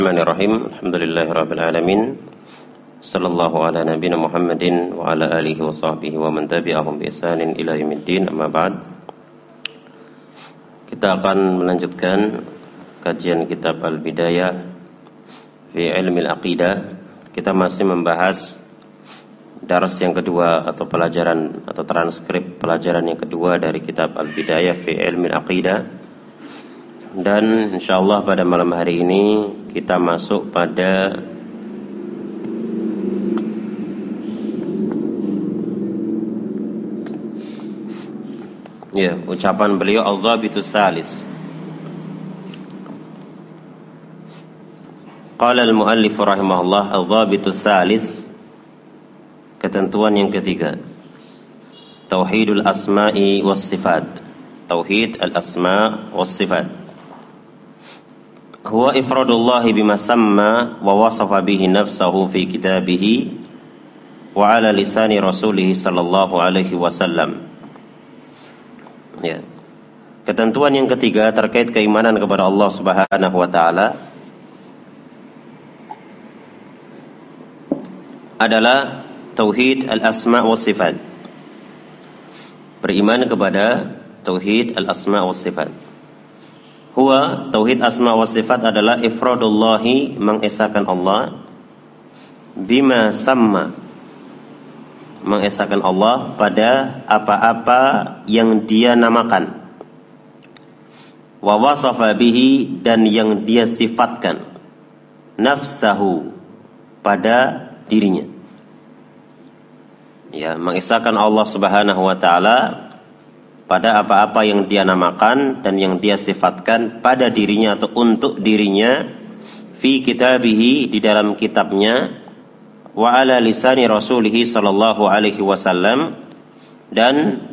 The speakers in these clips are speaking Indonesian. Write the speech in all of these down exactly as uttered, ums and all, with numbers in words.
Bismillahirrahmanirrahim. Alhamdulillahirabbil alamin. Sallallahu ala nabiyyina Muhammadin wa ala alihi wa sahbihi wa man tabi'ahum bi ihsanin ila yaumiddin. Amma ba'd. Kita akan melanjutkan kajian kitab Al-Bidayah fi Ilmi Al-Aqidah. Kita masih membahas dars yang kedua atau pelajaran atau transkrip pelajaran yang kedua dari kitab Al-Bidayah fi Ilmi Al-Aqidah. Dan insyaallah pada malam hari ini kita masuk pada ya, ucapan beliau al-dhabitus salis. Qala al-muallif rahimahullah al-dhabitus salis, ketentuan yang ketiga, tauhidul asma'i was sifat. Tauhid al-asma' was sifat huwa ifradullahi bima samma wa wasafa bihi nafsahu fi kitabihi wa ala lisani rasulih sallallahu alaihi wasallam. Ya. Ketentuan yang ketiga terkait keimanan kepada Allah Subhanahu wa taala adalah tauhid al-asma' was sifat. Beriman kepada tauhid al-asma' was sifat. Huwa, tauhid asma wa sifat adalah ifradullahi, mengesahkan Allah, bima samma, mengesahkan Allah pada apa-apa yang dia namakan, wa wasafa bihi, dan yang dia sifatkan, nafsahu, pada dirinya. Ya, mengesahkan Allah Subhanahu wa taala pada apa-apa yang dia namakan dan yang dia sifatkan pada dirinya atau untuk dirinya, fi kitabihi, di dalam kitabnya, wa ala lisani rasulih sallallahu alaihi wasallam, dan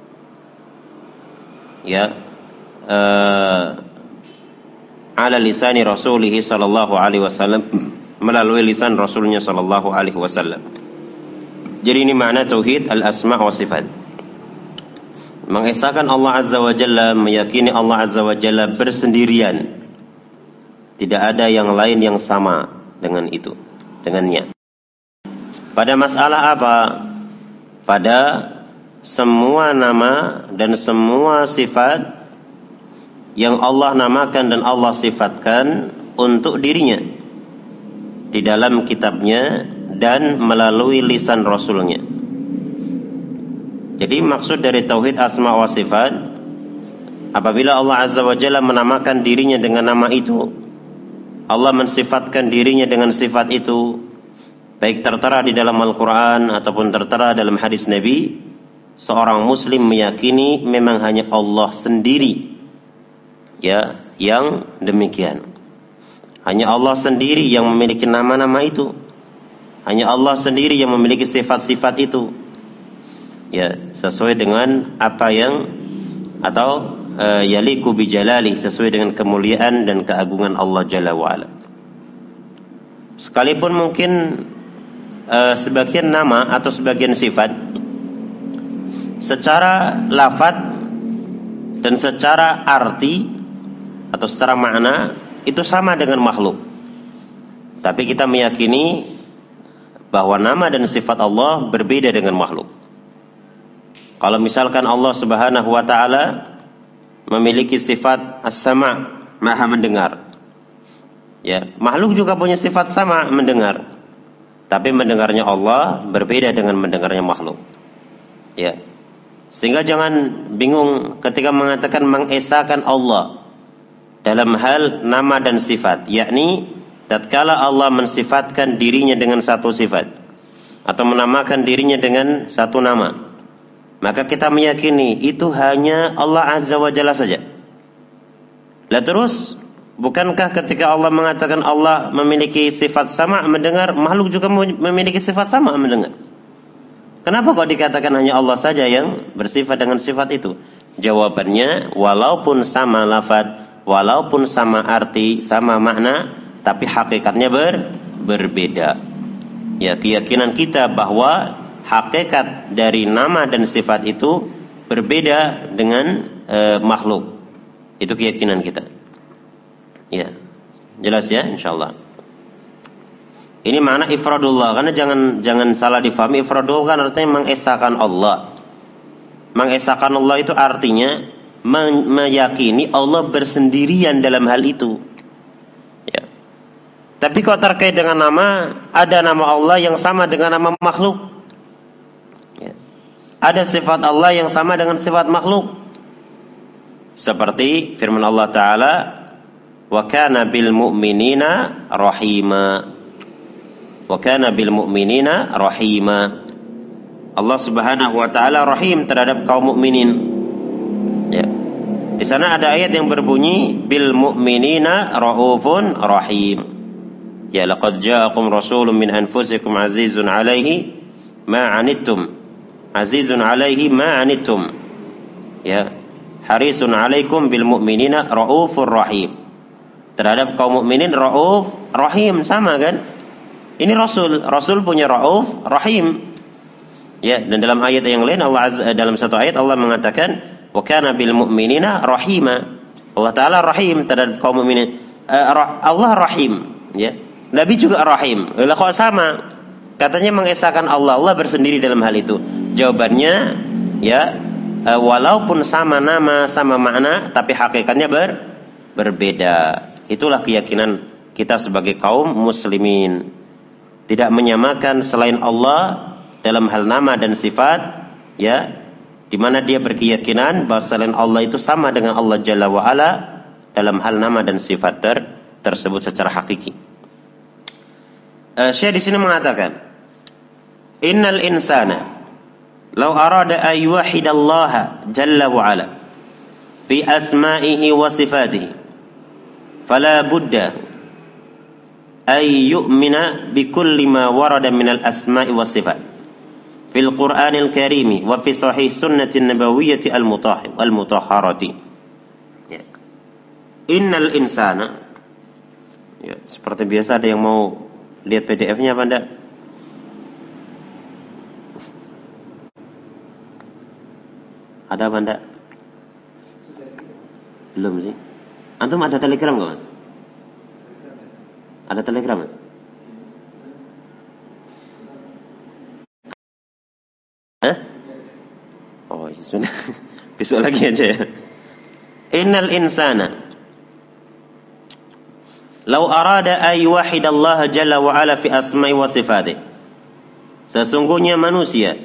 ya uh, ala lisani rasulih sallallahu alaihi wasallam, melalui lisan rasulnya sallallahu alaihi wasallam. Jadi ini makna tauhid al-asma' wa sifat. Mengesahkan Allah Azza wa Jalla, meyakini Allah Azza wa Jalla bersendirian, tidak ada yang lain yang sama dengan itu, dengannya. Pada masalah apa? Pada semua nama dan semua sifat yang Allah namakan dan Allah sifatkan untuk dirinya di dalam kitabnya dan melalui lisan Rasulnya. Jadi maksud dari tauhid asma wa sifat, apabila Allah Azza wa Jalla menamakan dirinya dengan nama itu, Allah mensifatkan dirinya dengan sifat itu, baik tertera di dalam Al-Quran ataupun tertera dalam hadis Nabi, seorang muslim meyakini memang hanya Allah sendiri ya yang demikian. Hanya Allah sendiri yang memiliki nama-nama itu, hanya Allah sendiri yang memiliki sifat-sifat itu, ya, sesuai dengan apa yang atau uh, yaliku bi jalali, sesuai dengan kemuliaan dan keagungan Allah Jalla wa ala. Sekalipun mungkin uh, sebagian nama atau sebagian sifat secara lafaz dan secara arti atau secara makna itu sama dengan makhluk, tapi kita meyakini bahwa nama dan sifat Allah berbeda dengan makhluk. Kalau misalkan Allah Subhanahu wa taala memiliki sifat as-sama', maha mendengar. Ya, makhluk juga punya sifat sama, mendengar. Tapi mendengarnya Allah berbeda dengan mendengarnya makhluk. Ya. Sehingga jangan bingung ketika mengatakan mengesahkan Allah dalam hal nama dan sifat, yakni tatkala Allah mensifatkan dirinya dengan satu sifat atau menamakan dirinya dengan satu nama, maka kita meyakini itu hanya Allah Azza wa Jalla saja. Lah terus, bukankah ketika Allah mengatakan Allah memiliki sifat sama mendengar, makhluk juga memiliki sifat sama mendengar? Kenapa kok dikatakan hanya Allah saja yang bersifat dengan sifat itu? Jawabannya, walaupun sama lafaz, walaupun sama arti, sama makna, tapi hakikatnya ber, berbeda. Ya, keyakinan kita bahwa hakikat dari nama dan sifat itu berbeda dengan e, makhluk. Itu keyakinan kita. Ya. Jelas ya, insyaallah. Ini makna ifradullah, karena jangan jangan salah difahami. Ifradullah kan artinya mengesahkan Allah. Mengesahkan Allah itu artinya meyakini Allah bersendirian dalam hal itu. Ya. Tapi kalau terkait dengan nama, ada nama Allah yang sama dengan nama makhluk. Ya. Ada sifat Allah yang sama dengan sifat makhluk. Seperti firman Allah Ta'ala, wa kana bil mu'minina rahima. Wa kana bil mu'minina rahima. Allah Subhanahu wa taala rahim terhadap kaum mukminin. Ya. Di sana ada ayat yang berbunyi bil mu'minina raufun rahim. Ya, laqad ja'akum rasulun min anfusikum azizun 'alaihi ma 'anittum. Azizun 'alaihi ma 'anittum. Ya. Harisun 'alaikum bil mu'minina raufur rahim. Terhadap kaum mukminin rauf rahim, sama kan? Ini Rasul, Rasul punya rauf rahim. Ya, dan dalam ayat yang lain Allah Azza, dalam satu ayat Allah mengatakan wa kana bil mu'minina rahima. Allah Taala rahim terhadap kaum mukminin. Uh, Allah rahim, ya. Nabi juga rahim. Lah kok sama? Katanya mengesahkan Allah, Allah bersendiri dalam hal itu. Jawabannya, ya, uh, walaupun sama nama, sama makna, tapi hakikatnya ber, berbeda. Itulah keyakinan kita sebagai kaum muslimin. Tidak menyamakan selain Allah dalam hal nama dan sifat, ya, di mana dia berkeyakinan bahwa selain Allah itu sama dengan Allah Jalla wa Ala dalam hal nama dan sifat ter, tersebut secara hakiki. Uh, Syekh di sini mengatakan, innal insana law arada ay yuwahidallaha Jalla wa Ala fi asma'ihi wa sifatihi fala budda ay yu'mina bi kulli ma warada minal asma'i was sifat fil Qur'anil Karim wa fi sahih sunnatin nabawiyyati al-mutahharati. Ya. Innal insana, ya, seperti biasa ada yang mau lihat P D F-nya apa enggak? Ada apa enggak? Belum sih. Antum ada Telegram enggak, Mas? Ada Telegram, Mas? Hah? Oh, ya sudah. Besok lagi aja ya. Innal insana law arada ay yuwahidallaha jalla wa ala fi asma'i wa sifatihi. Sesungguhnya manusia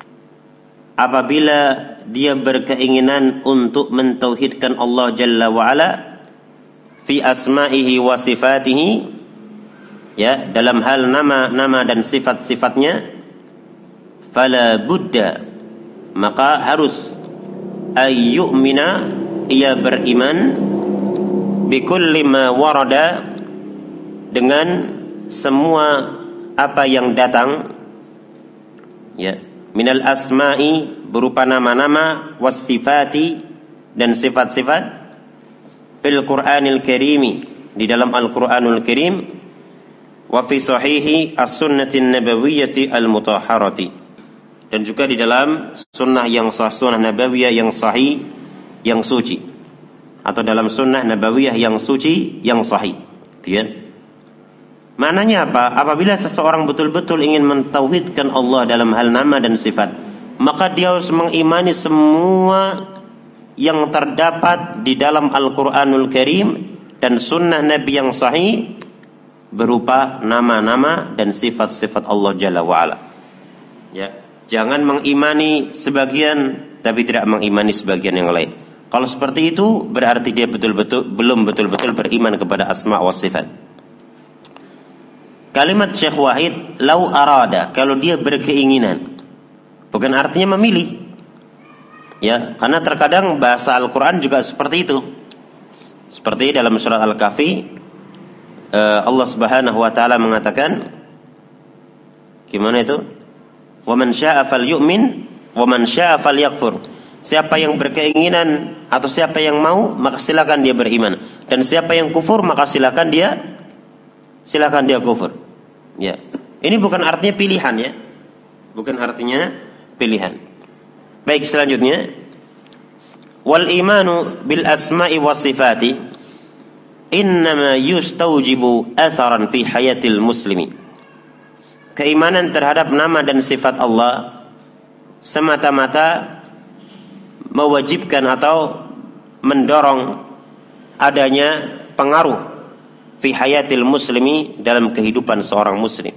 apabila dia berkeinginan untuk mentauhidkan Allah Jalla wa Ala fi asma'ihi wa sifatihi, ya, dalam hal nama-nama dan sifat-sifatnya, fala budda, maka harus ay yu'mina, ia beriman bi kulli ma warada, dengan semua apa yang datang, ya, minal asma'i, berupa nama-nama, was sifati, dan sifat-sifat, fil Qur'anil Karimi, di dalam Al-Qur'anul Karim, wa fi sahihi as-sunnatin nabawiyyati al-mutahharati, dan juga di dalam sunnah yang sah, sunnah nabawiyah yang sahih, yang suci, atau dalam sunnah nabawiyah yang suci, yang sahih. Gitu ya. Maknanya apa? Apabila seseorang betul-betul ingin mentauhidkan Allah dalam hal nama dan sifat, maka dia harus mengimani semua yang terdapat di dalam Al-Qur'anul Karim dan sunnah Nabi yang sahih berupa nama-nama dan sifat-sifat Allah Jalla wa'ala. Ya, jangan mengimani sebagian tapi tidak mengimani sebagian yang lain. Kalau seperti itu berarti dia betul-betul belum betul-betul beriman kepada asma wa sifat. Kalimat Syekh Wahid, lau arada, kalau dia berkeinginan, bukan artinya memilih. Ya, karena terkadang bahasa Al-Qur'an juga seperti itu. Seperti dalam surat Al-Kahfi, Allah Subhanahu wa taala mengatakan, gimana itu? Wa man syaa'a falyu'min wa man syaa'a falyakfur. Siapa yang berkeinginan atau siapa yang mau, maka silakan dia beriman, dan siapa yang kufur maka silakan dia silakan dia kufur. Ya. Ini bukan artinya pilihan, ya. Bukan artinya pilihan. Baik, selanjutnya, wal imanu bil asma'i was sifati innama yustaujibu atharan fi hayatil muslimi. Keimanan terhadap nama dan sifat Allah semata-mata mewajibkan atau mendorong adanya pengaruh fi hayatil muslimi, dalam kehidupan seorang muslim.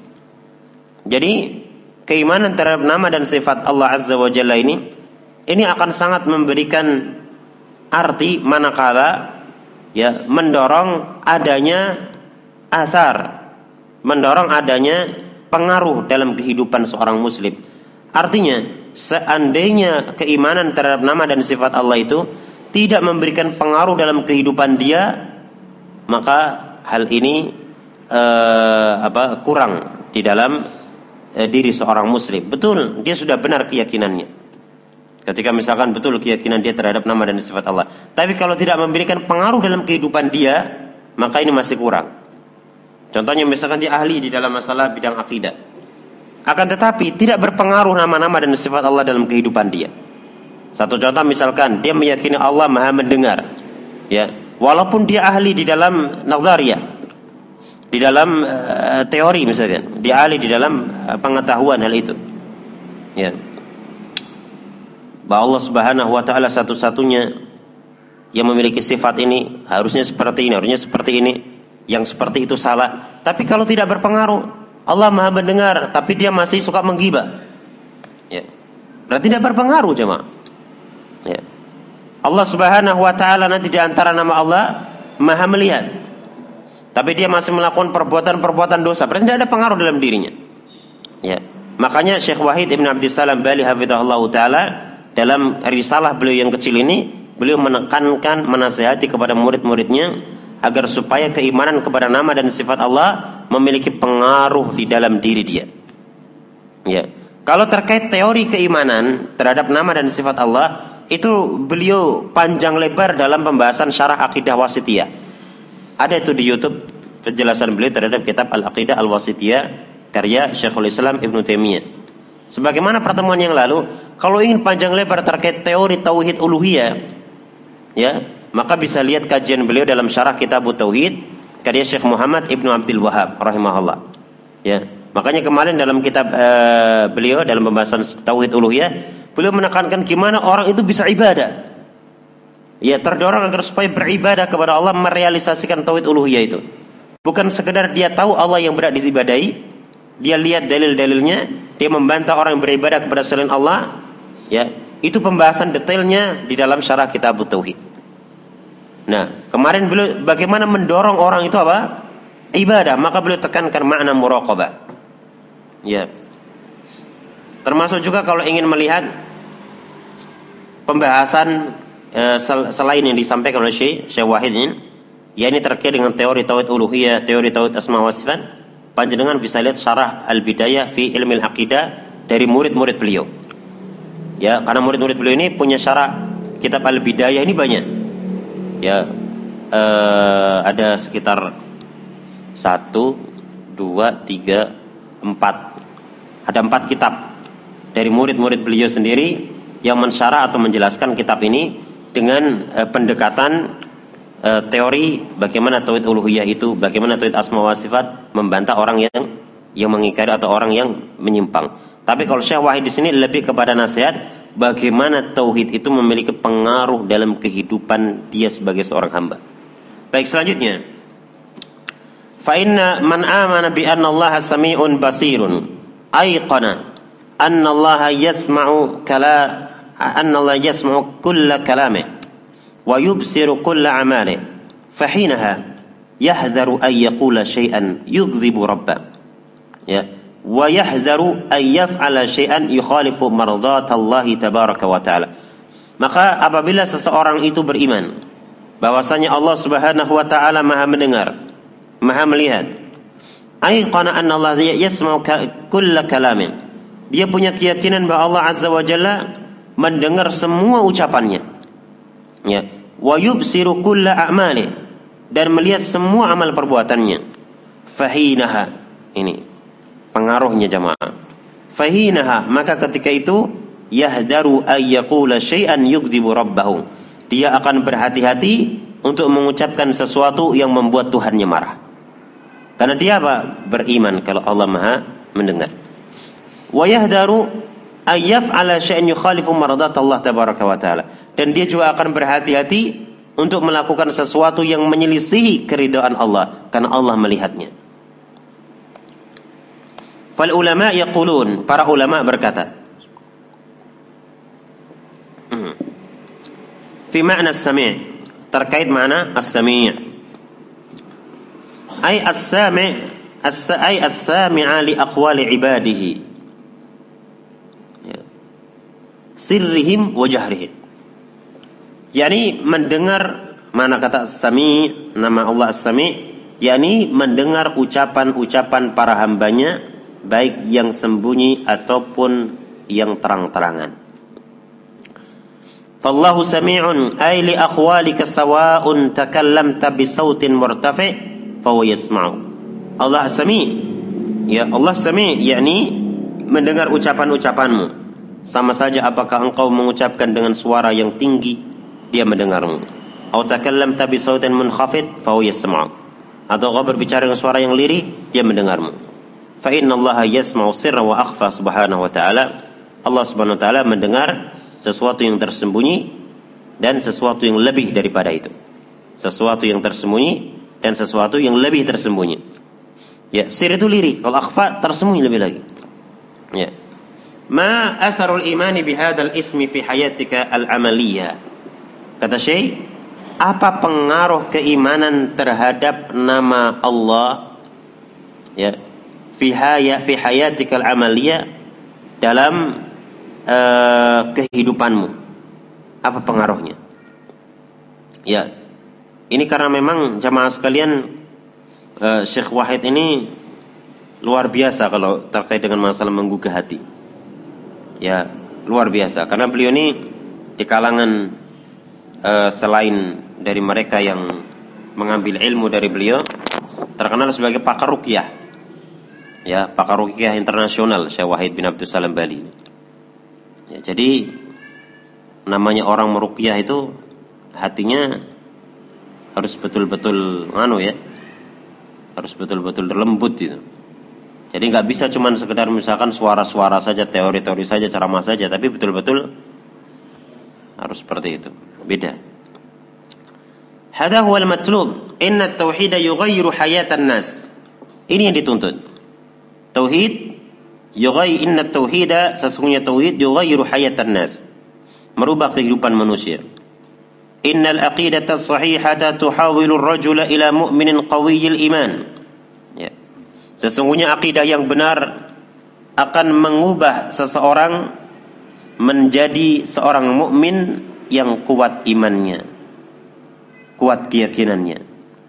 Jadi keimanan terhadap nama dan sifat Allah Azza wa Jalla ini ini akan sangat memberikan arti manakala ya mendorong adanya athar, mendorong adanya pengaruh dalam kehidupan seorang muslim. Artinya, seandainya keimanan terhadap nama dan sifat Allah itu tidak memberikan pengaruh dalam kehidupan dia, maka hal ini eh, apa kurang di dalam eh, diri seorang muslim. Betul, dia sudah benar keyakinannya. Ketika misalkan betul keyakinan dia terhadap nama dan sifat Allah, tapi kalau tidak memberikan pengaruh dalam kehidupan dia, maka ini masih kurang. Contohnya misalkan dia ahli di dalam masalah bidang akidah, akan tetapi tidak berpengaruh nama-nama dan sifat Allah dalam kehidupan dia. Satu contoh misalkan dia meyakini Allah Maha mendengar, ya, walaupun dia ahli di dalam nazariyah, di dalam uh, teori misalkan, dia ahli di dalam uh, pengetahuan hal itu, ya, bahwa Allah Subhanahu wa taala satu-satunya yang memiliki sifat ini, harusnya seperti ini, harusnya seperti ini, yang seperti itu salah. Tapi kalau tidak berpengaruh, Allah Maha mendengar, tapi dia masih suka menggibah, ya, berarti tidak berpengaruh jemaah. Ya. Allah Subhanahu wa taala nanti di antara nama Allah Maha melihat, tapi dia masih melakukan perbuatan-perbuatan dosa, berarti tidak ada pengaruh dalam dirinya. Ya. Makanya Syekh Wahid Ibn Abdissalam Bali hafizahullah taala dalam risalah beliau yang kecil ini, beliau menekankan, menasihati kepada murid-muridnya agar supaya keimanan kepada nama dan sifat Allah memiliki pengaruh di dalam diri dia. Ya. Kalau terkait teori keimanan terhadap nama dan sifat Allah, itu beliau panjang lebar dalam pembahasan syarah akidah wasitiyah. Ada itu di YouTube penjelasan beliau terhadap kitab Al-Aqidah Al-Wasitiyah karya Syekhul Islam Ibnu Taimiyah. Sebagaimana pertemuan yang lalu, kalau ingin panjang lebar terkait teori tauhid uluhiyah, ya, maka bisa lihat kajian beliau dalam syarah kitab Tauhid karya Syekh Muhammad Ibnu Abdul Wahhab rahimahullah. Ya, makanya kemarin dalam kitab uh, beliau dalam pembahasan tauhid uluhiyah, beliau menekankan gimana orang itu bisa ibadah. Ya, terdorong agar supaya beribadah kepada Allah, merealisasikan tauhid uluhiyah itu. Bukan sekedar dia tahu Allah yang berhak diibadahi, dia lihat dalil-dalilnya, dia membantah orang yang beribadah kepada selain Allah. Ya, itu pembahasan detailnya di dalam syarah kitab Tauhid. Nah, kemarin beliau bagaimana mendorong orang itu apa? Ibadah, maka beliau tekankan makna muraqabah. Ya. Termasuk juga kalau ingin melihat pembahasan e, sel, selain yang disampaikan oleh Syekh Syekh Wahid ini, ya ini terkait dengan teori tauhid uluhiyah, teori tauhid asma wa sifat, panjenengan bisa lihat syarah Al-Bidayah fi Ilmil Aqidah dari murid-murid beliau. Ya, karena murid-murid beliau ini punya syarah kitab Al-Bidayah ini banyak. Ya, e, ada sekitar satu, dua, tiga, empat, ada empat kitab dari murid-murid beliau sendiri yang mensyarah atau menjelaskan kitab ini dengan e, pendekatan e, teori bagaimana tauhid uluhiyah itu, bagaimana tauhid asma wa sifat, membantah orang yang yang mengingkari atau orang yang menyimpang. Tapi kalau Syekh Wahid di sini lebih kepada nasihat bagaimana tauhid itu memiliki pengaruh dalam kehidupan dia sebagai seorang hamba. Baik, selanjutnya, fa inna man amana bi anna Allah sami'un basirun ayqana anna Allah yasma'u kala anna Allah yasma'u kulla kalamihi wa yubsiru kulla amalihi fa hinaha yahdharu an yaqula shay'an yughdhibu rabbah, ya, wa yahzaru an yaf'ala syai'an yukhalifu mardatallahi tabaraka wa ta'ala. Maka apabila seseorang itu beriman bahwasanya Allah Subhanahu wa ta'ala Maha mendengar, Maha melihat, ayqana anna Allah yasma'u kulla kalamin, dia punya keyakinan bahwa Allah Azza wa Jalla mendengar semua ucapannya, ya, wa yubsiru kulla a'mali, dan melihat semua amal perbuatannya. Fahinaha, ini pengaruhnya jamaah. Fahinaha, maka ketika itu yahdaru ay yaqula syai'an yugdibu rabbahu, dia akan berhati-hati untuk mengucapkan sesuatu yang membuat Tuhannya marah. Karena dia apa? Beriman kalau Allah Maha mendengar. Wa yahdaru ay yaf'ala syai'an yukhalifu maradat Allah tabaraka wa taala. Dan dia juga akan berhati-hati untuk melakukan sesuatu yang menyelisihi keridhaan Allah karena Allah melihatnya. Fal ulama yaqulun, para ulama berkata, fi makna as-sami', terkait makna as-sami', ay as-sami' ay as-sami'a li aqwali ibadihi, sirrihim wa jahrihim. Yani mendengar, mana kata as-sami', nama Allah as-sami', yani mendengar ucapan-ucapan para hambanya, baik yang sembunyi ataupun yang terang-terangan. Fallahu sami'un ay li aqwalika sawa'un takallamta bi sautin murtafi' fa huwa yasma'u. Allah sami', ya Allah sami', yakni mendengar ucapan-ucapanmu. Sama saja apakah engkau mengucapkan dengan suara yang tinggi, dia mendengarmu. Atau takallamta bi sautin munkhafid fa huwa yasma'u. Atau engkau berbicara dengan suara yang lirih, dia mendengarmu. Fa inna Allah yasma'u sirra wa akhfa subhanahu wa ta'ala. Allah subhanahu wa ta'ala mendengar sesuatu yang tersembunyi dan sesuatu yang lebih daripada itu. Sesuatu yang tersembunyi dan sesuatu yang lebih tersembunyi. Ya, sir itu lirih, kalau akhfa tersembunyi lebih lagi. Ya. Ma asarul imani bihadzal ismi fi hayatika al-amaliyah. Kata Syekh, apa pengaruh keimanan terhadap nama Allah, ya, fi haya fi hayatikal amaliyah, dalam uh, kehidupanmu? Apa pengaruhnya? Ya, ini karena memang jamaah sekalian, uh, Syekh Wahid ini luar biasa kalau terkait dengan masalah menggugah hati. Ya, luar biasa karena beliau ini di kalangan uh, selain dari mereka yang mengambil ilmu dari beliau, terkenal sebagai pakar ruqyah. Ya, pakar ruqyah internasional Syekh Wahid bin Abdul Salam Bali. Ya, jadi namanya orang meruqyah itu hatinya harus betul-betul anu ya, harus betul-betul lembut gitu. Jadi nggak bisa cuman sekedar misalkan suara-suara saja, teori-teori saja, ceramah saja, tapi betul-betul harus seperti itu. Beda. Hadha huwa al-matlub. Inna at-tauhid yughayyiru hayatan nas. Ini yang dituntut. Tauhid yughayyi inna tauhida, sesungguhnya tauhid yughayyiru hayatan nas, merubah kehidupan manusia. Innal aqidata as-sahihata tuhawilu ar-rajula ila mu'minin qawiyyil iman. Ya. Sesungguhnya akidah yang benar akan mengubah seseorang menjadi seorang mukmin yang kuat imannya, kuat keyakinannya.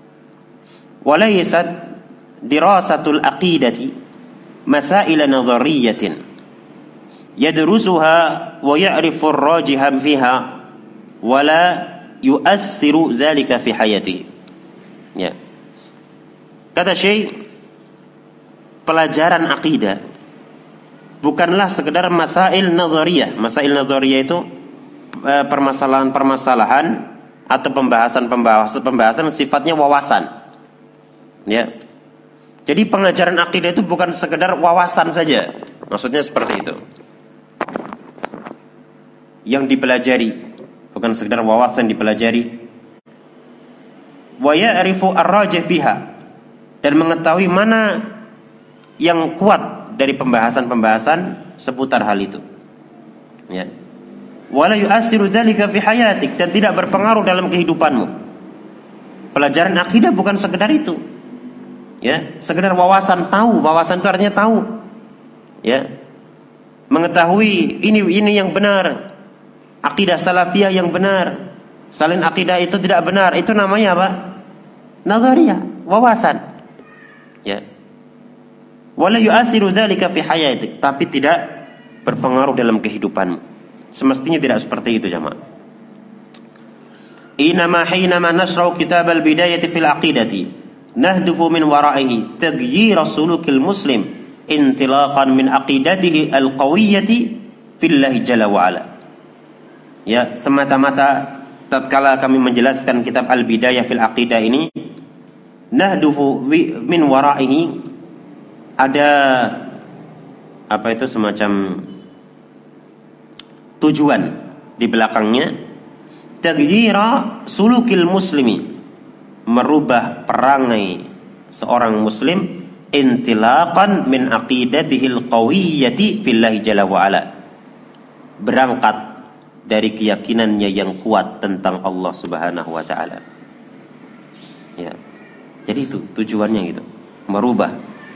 Walaysat dirasatul aqidati masail nadhariyatin yadrusuha wa ya'rifu ar-rajiha fiha wa la yu'assiru dhalika fi hayatihi. Ya. Kata Syekh, pelajaran akidah bukanlah sekedar masail nadhariyah. Masail nadhariyah itu permasalahan-permasalahan atau pembahasan-pembahasan pembahasan sifatnya wawasan. Ya. Jadi pengajaran akidah itu bukan sekedar wawasan saja. Maksudnya seperti itu. Yang dipelajari, bukan sekedar wawasan dipelajari. Wa ya'rifu ar-rajih fiha, dan mengetahui mana yang kuat dari pembahasan-pembahasan seputar hal itu. Ya. Wa la yu'assiru dzalika fi hayatik, dan tidak berpengaruh dalam kehidupanmu. Pelajaran akidah bukan sekedar itu. Ya, sekedar wawasan tahu, wawasan itu artinya tahu. Ya. Mengetahui ini ini yang benar. Akidah salafiyah yang benar. Selain akidah itu tidak benar, itu namanya apa? Nazariyah, wawasan. Ya. Wala yu'athiru dzalika fi hayatik, tapi tidak berpengaruh dalam kehidupanmu. Semestinya tidak seperti itu, jamaah. Inama hinama nasra'u kitab al-bidayati fil aqidati nahdufu min wara'ihi taghyir sulukil muslim intilaqan min aqidatihi al-qawiyyati fillahi jalla wa ala. Ya, semata-mata tatkala kami menjelaskan kitab Al-Bidayah fil Aqidah ini, nahdufu min wara'ihi, ada apa itu semacam tujuan di belakangnya, taghyira sulukil muslimi, merubah perangai seorang muslim, intilaqan min aqidatihil qawiyyati fillahi jalla wa ala, berangkat dari keyakinannya yang kuat tentang Allah Subhanahu wa taala. Ya. Jadi itu tujuannya gitu, merubah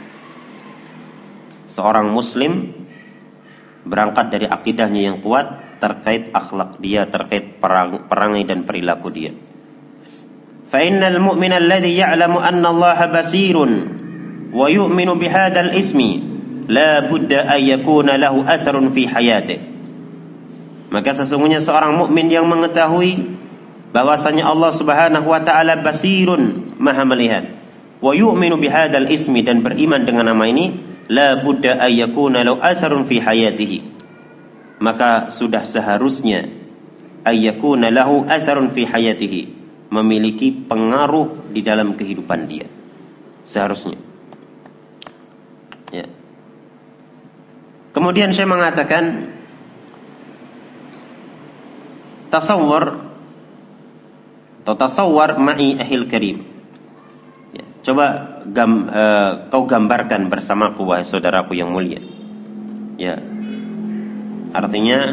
seorang muslim berangkat dari akidahnya yang kuat terkait akhlak dia, terkait perang, perangai dan perilaku dia. Fa innal mu'mina alladhi ya'lamu anna Allah basirun wa yu'minu bihadzal ismi la budda an yakuna lahu atharun fi hayatihi. Maka sesungguhnya seorang mukmin yang mengetahui bahwasanya Allah Subhanahu wa taala basirun, maha melihat, wa yu'minu bihadzal ismi, dan beriman dengan nama ini, la budda an yakuna lahu atharun fi hayatihi, maka sudah seharusnya an yakuna lahu atharun fi hayatihi, memiliki pengaruh di dalam kehidupan dia, seharusnya. Ya. Kemudian saya mengatakan, tasawwur atau tasawwur ma'i ahil karim. Ya, coba gam, uh, kau gambarkan bersamaku wahai saudaraku yang mulia. Ya. Artinya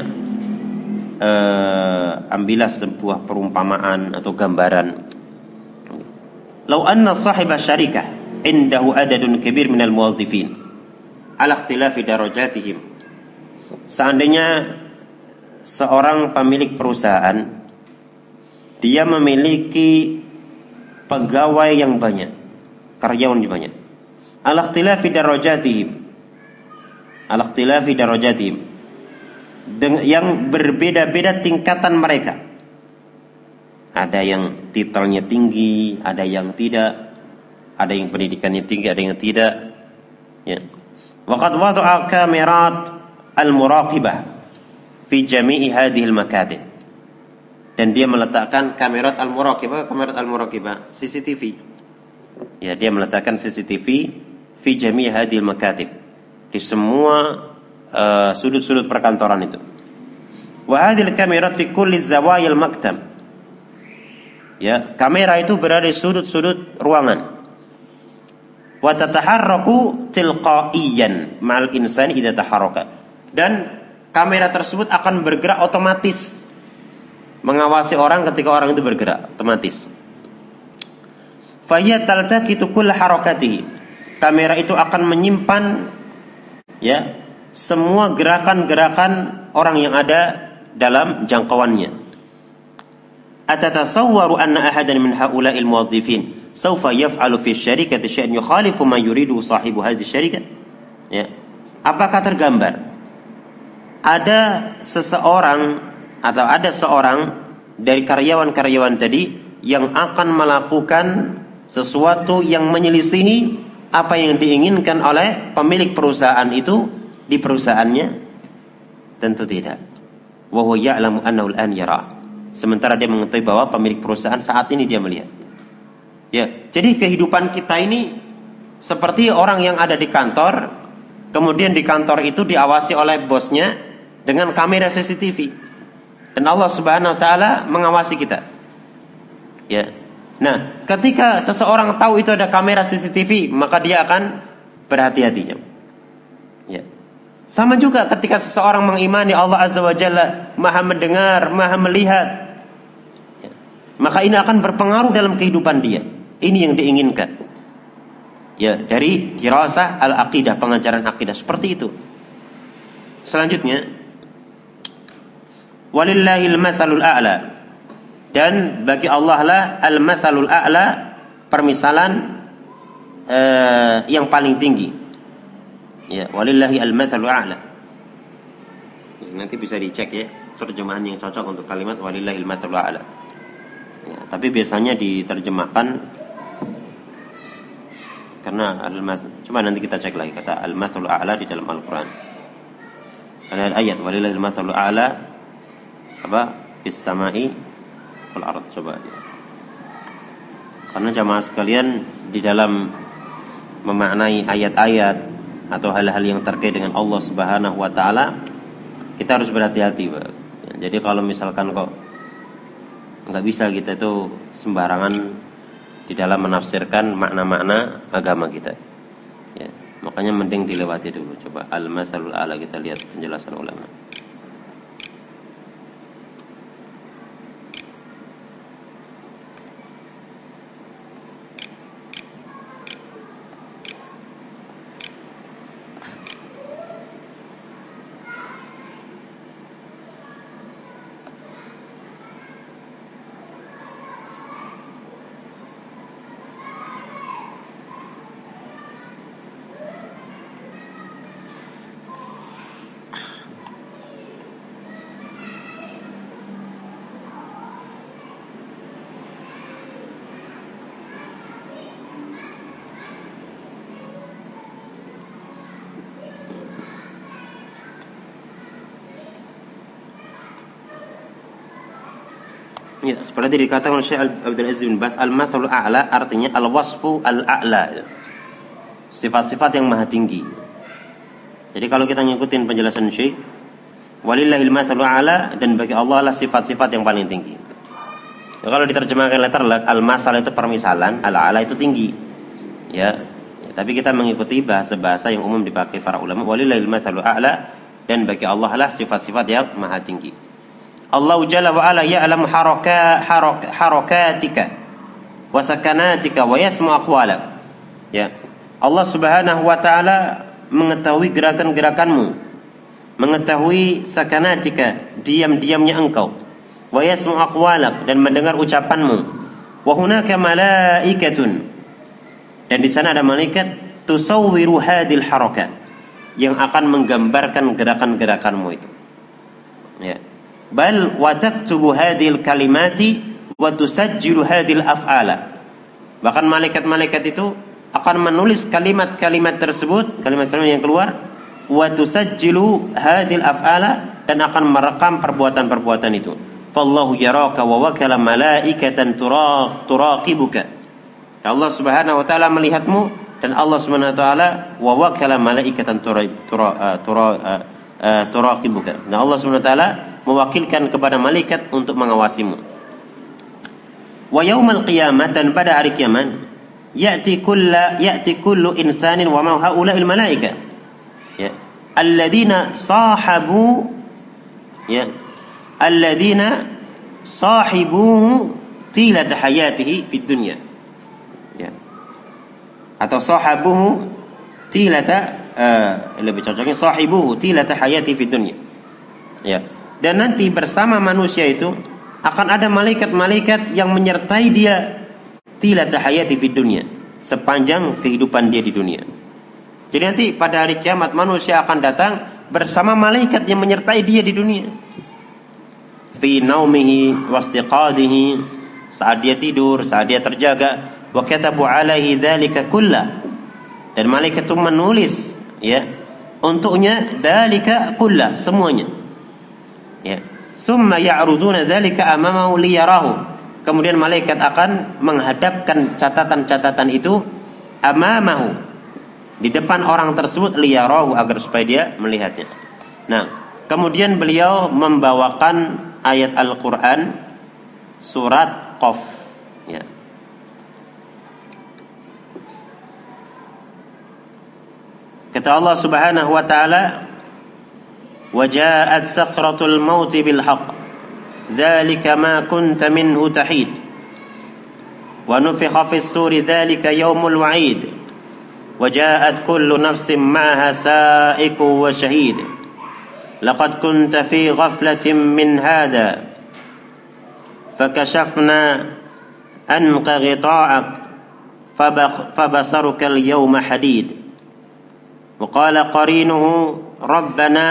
uh, ambillah sebuah perumpamaan atau gambaran. Lau anna sahiba syarikah indahu adadun kabir minal muwazzifin ala ikhtilafi darajatihim. Seandainya seorang pemilik perusahaan, dia memiliki pegawai yang banyak, karyawan yang banyak, ala ikhtilafi darajatihim, ala ikhtilafi darajatihim, yang berbeda-beda tingkatan mereka. Ada yang titelnya tinggi, ada yang tidak, ada yang pendidikannya tinggi, ada yang tidak. Ya. Waqad wada'a kamerat al-muraqibah fi jami'i hadhil makatib, dan dia meletakkan kamerat al-muraqibah. Kamerat al-muraqibah C C T V. Ya, dia meletakkan C C T V fi jami'i hadhil makatib, di semua uh, sudut-sudut perkantoran itu. Wa hadhil kamerat fi kulli zawayal maktab. Ya, kamera itu berada di sudut-sudut ruangan. Wa tataharraku tilqaiyan ma'al insani idza taharraka, dan kamera tersebut akan bergerak otomatis, mengawasi orang ketika orang itu bergerak otomatis. Fa hiya taltaqitu kull harakatihi, kamera itu akan menyimpan ya semua gerakan-gerakan orang yang ada dalam jangkauannya. Atatasawwaru anna ahadan min haula'il muwazzifin sawfa yaf'alu fi syarikati syai'an yukhalifu ma yuridu sahibu hadhihi syarikah? Ya. Apakah tergambar ada seseorang atau ada seorang dari karyawan-karyawan tadi yang akan melakukan sesuatu yang menyelisihi apa yang diinginkan oleh pemilik perusahaan itu di perusahaannya? Tentu tidak. Wa huwa ya'lamu annahu al-an yara. Sementara dia mengetahui bahwa pemilik perusahaan saat ini dia melihat. Ya, jadi kehidupan kita ini seperti orang yang ada di kantor, kemudian di kantor itu diawasi oleh bosnya dengan kamera C C T V, dan Allah Subhanahu wa taala mengawasi kita. Ya. Nah, ketika seseorang tahu itu ada kamera C C T V, maka dia akan berhati-hati. Ya. Sama juga ketika seseorang mengimani Allah Azza wa Jalla Maha mendengar, Maha melihat, ya, maka ini akan berpengaruh dalam kehidupan dia. Ini yang diinginkan. Ya, dari dirasah al-aqidah, pengajaran akidah seperti itu. Selanjutnya, walillahil masalul a'la, dan bagi Allah lah al-masalul a'la, permisalan uh, yang paling tinggi. Ya, walillahi al-masalul a'la. Nanti bisa dicek ya terjemahan yang cocok untuk kalimat walillahil masalul a'la. Ya, tapi biasanya diterjemahkan karena al-mas, coba nanti kita cek lagi kata al-masalul a'la di dalam Al-Qur'an. Ada ayat walillahil masalul a'la apa? Fis sama'i fil ard. Coba. Karena jamaah sekalian, di dalam memaknai ayat-ayat atau hal-hal yang terkait dengan Allah Subhanahu wa taala, kita harus berhati-hati, Pak. Jadi kalau misalkan kok enggak bisa kita itu sembarangan di dalam menafsirkan makna-makna agama kita. Ya, makanya mending dilewati dulu. Coba al-masalul a'la, kita lihat penjelasan ulama. Ya, seperti dikatakan oleh Syekh Abdul Aziz bin Baz, al-mathalul a'la artinya al-wasfu al-a'la, sifat-sifat yang maha tinggi. Jadi kalau kita ngikutin penjelasan Syekh, walillahil mathalul a'la, dan bagi Allah lah sifat-sifat yang paling tinggi. Ya, kalau diterjemahkan letter al-masal itu permisalan, al-a'la itu tinggi. Ya, ya, tapi kita mengikuti bahasa-bahasa yang umum dipakai para ulama, walillahil mathalul a'la, dan bagi Allah lah sifat-sifat yang maha tinggi. Allah Jalla wa Ala ya'lamu haraka haraka harakatika wa sakanatika wa yasmu aqwalak. Ya. Allah Subhanahu wa taala mengetahui gerakan-gerakanmu, mengetahui sakanatika, diam-diamnya engkau, wa yasmu aqwalak, dan mendengar ucapanmu. Wa hunaka malaikatun, dan di sana ada malaikat tusawwiru hadil harakat, yang akan menggambarkan gerakan-gerakanmu itu. Ya. Bal wa taktubu hadhil kalimati wa tusajjilu hadhil af'ala. Bahkan malaikat-malaikat itu akan menulis kalimat-kalimat tersebut, kalimat-kalimat yang keluar, wa tusajjilu hadhil af'ala, dan akan merekam perbuatan-perbuatan itu. Fallahu yaraka wa wakala malaikatan turaqibuka. Allah Subhanahu wa taala melihatmu, dan Allah Subhanahu wa taala wa wakala malaikatan turaqibuka. Nah, Allah Subhanahu wa taala mewakilkan kepada malaikat untuk mengawasimu. Wa yaumal qiyamah, dan pada hari kiamat, ya'ti kullu ya'ti kullu insanin wa ma haula'il malaika. Ya, alladzina sahabu ya alladzina sahibuhu tilat hayatihi fid dunya. Ya. Atau sahabuhu tilata uh, lebih cocoknya sahibuhu tilata hayati fid dunya. Ya. Dan nanti bersama manusia itu akan ada malaikat-malaikat yang menyertai dia tilata hayati fid dunya, sepanjang kehidupan dia di dunia. Jadi nanti pada hari kiamat manusia akan datang bersama malaikat yang menyertai dia di dunia. Fi naumihi wastiqadihi, saat dia tidur, saat dia terjaga, wa katabu alaihi dzalika kullah, dan malaikat itu menulis ya untuknya dzalika kullah, semuanya. Ya. Summa ya'ruduna dzalika amamahu liyarahu. Kemudian malaikat akan menghadapkan catatan-catatan itu amamahu, di depan orang tersebut, liyarahu, agar supaya dia melihatnya. Nah, kemudian beliau membawakan ayat Al-Qur'an surat Qaf, ya. Kata Allah Subhanahu wa taala, وَجَاءَتْ سَكْرَةُ الْمَوْتِ بِالْحَقِّ ذَلِكَ مَا كُنْتَ مِنْهُ تَحِيدُ وَنُفِخَ فِي الصُّورِ ذَلِكَ يَوْمُ الْوَعِيدِ وَجَاءَتْ كُلُّ نَفْسٍ مَعَهَا سَائِقٌ وَشَهِيدٌ لَقَدْ كُنْتَ فِي غَفْلَةٍ مِنْ هَذَا فَكَشَفْنَا عَنْكَ غِطَاءَكَ فَبَصَرُكَ الْيَوْمَ حَدِيدٌ وَقَالَ قَرِينُهُ رَبَّنَا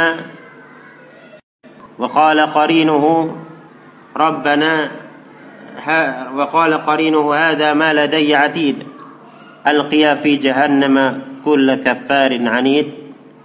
وقال قرينه ربنا وقال قرينه هذا ما لدي عتيد ألقيا في جهنم كل كفار عنيد,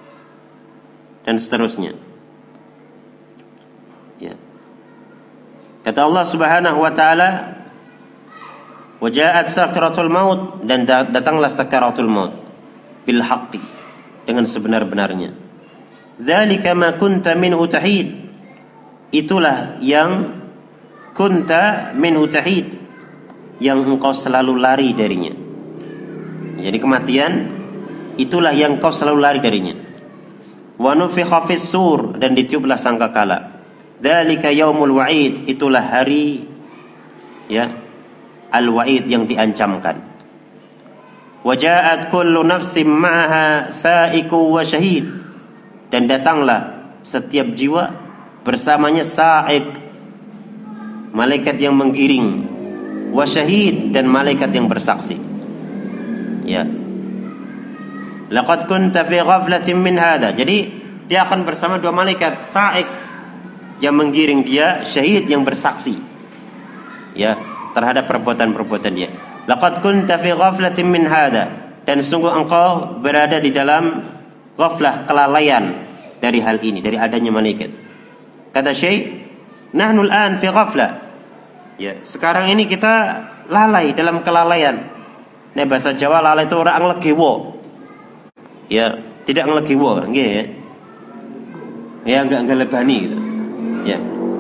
dan seterusnya. Ya. Kata Allah Subhanahu wa taala, "Wa ja'at sakratul maut," dan datanglah sakaratul maut bil haqqi, dengan sebenar-benarnya. Dzalika ma kunta minhu tahid. Itulah yang kunta minhu tahid, yang engkau selalu lari darinya. Jadi kematian itulah yang engkau selalu lari darinya. Wa nufikha fis sur, dan ditiuplah sangkakala. Dzalika yaumul wa'id, itulah hari ya al-wa'id, yang diancamkan. Wa ja'at kullu nafsin ma'aha sa'iqu wa syahid, dan datanglah setiap jiwa bersamanya sa'iq, malaikat yang menggiring, wa syahid, dan malaikat yang bersaksi. Ya. Laqad kunta fi ghaflatin min hada. Jadi dia akan bersama dua malaikat, sa'iq yang menggiring dia, syahid yang bersaksi ya terhadap perbuatan-perbuatan dia. Laqad kunta fi ghaflatin min hada, dan sungguh engkau berada di dalam ghaflah, kelalaian dari hal ini, dari adanya malaikat. Kata Syekh, nahnu al-an fi ghaflah. Ya, sekarang ini kita lalai, dalam kelalaian. Nah, bahasa Jawa lalai itu orang nglegewo. Ya, tidak nglegewo, nggih ya. Ya, enggak enggak lebani gitu. Ya.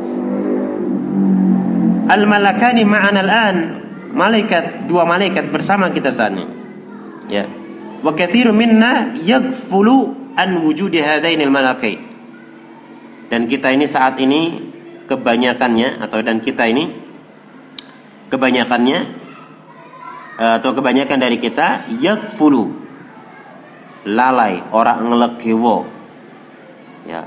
Al-malakani ma'ana al-an, malaikat, dua malaikat bersama kita saat ini. Ya. Wa katsirun minna yaghfulu an wujudi hadainil malakai. Dan kita ini saat ini kebanyakannya, atau dan kita ini kebanyakannya atau kebanyakan dari kita yaghfulu, lalai, orang ngelegewo. Ya.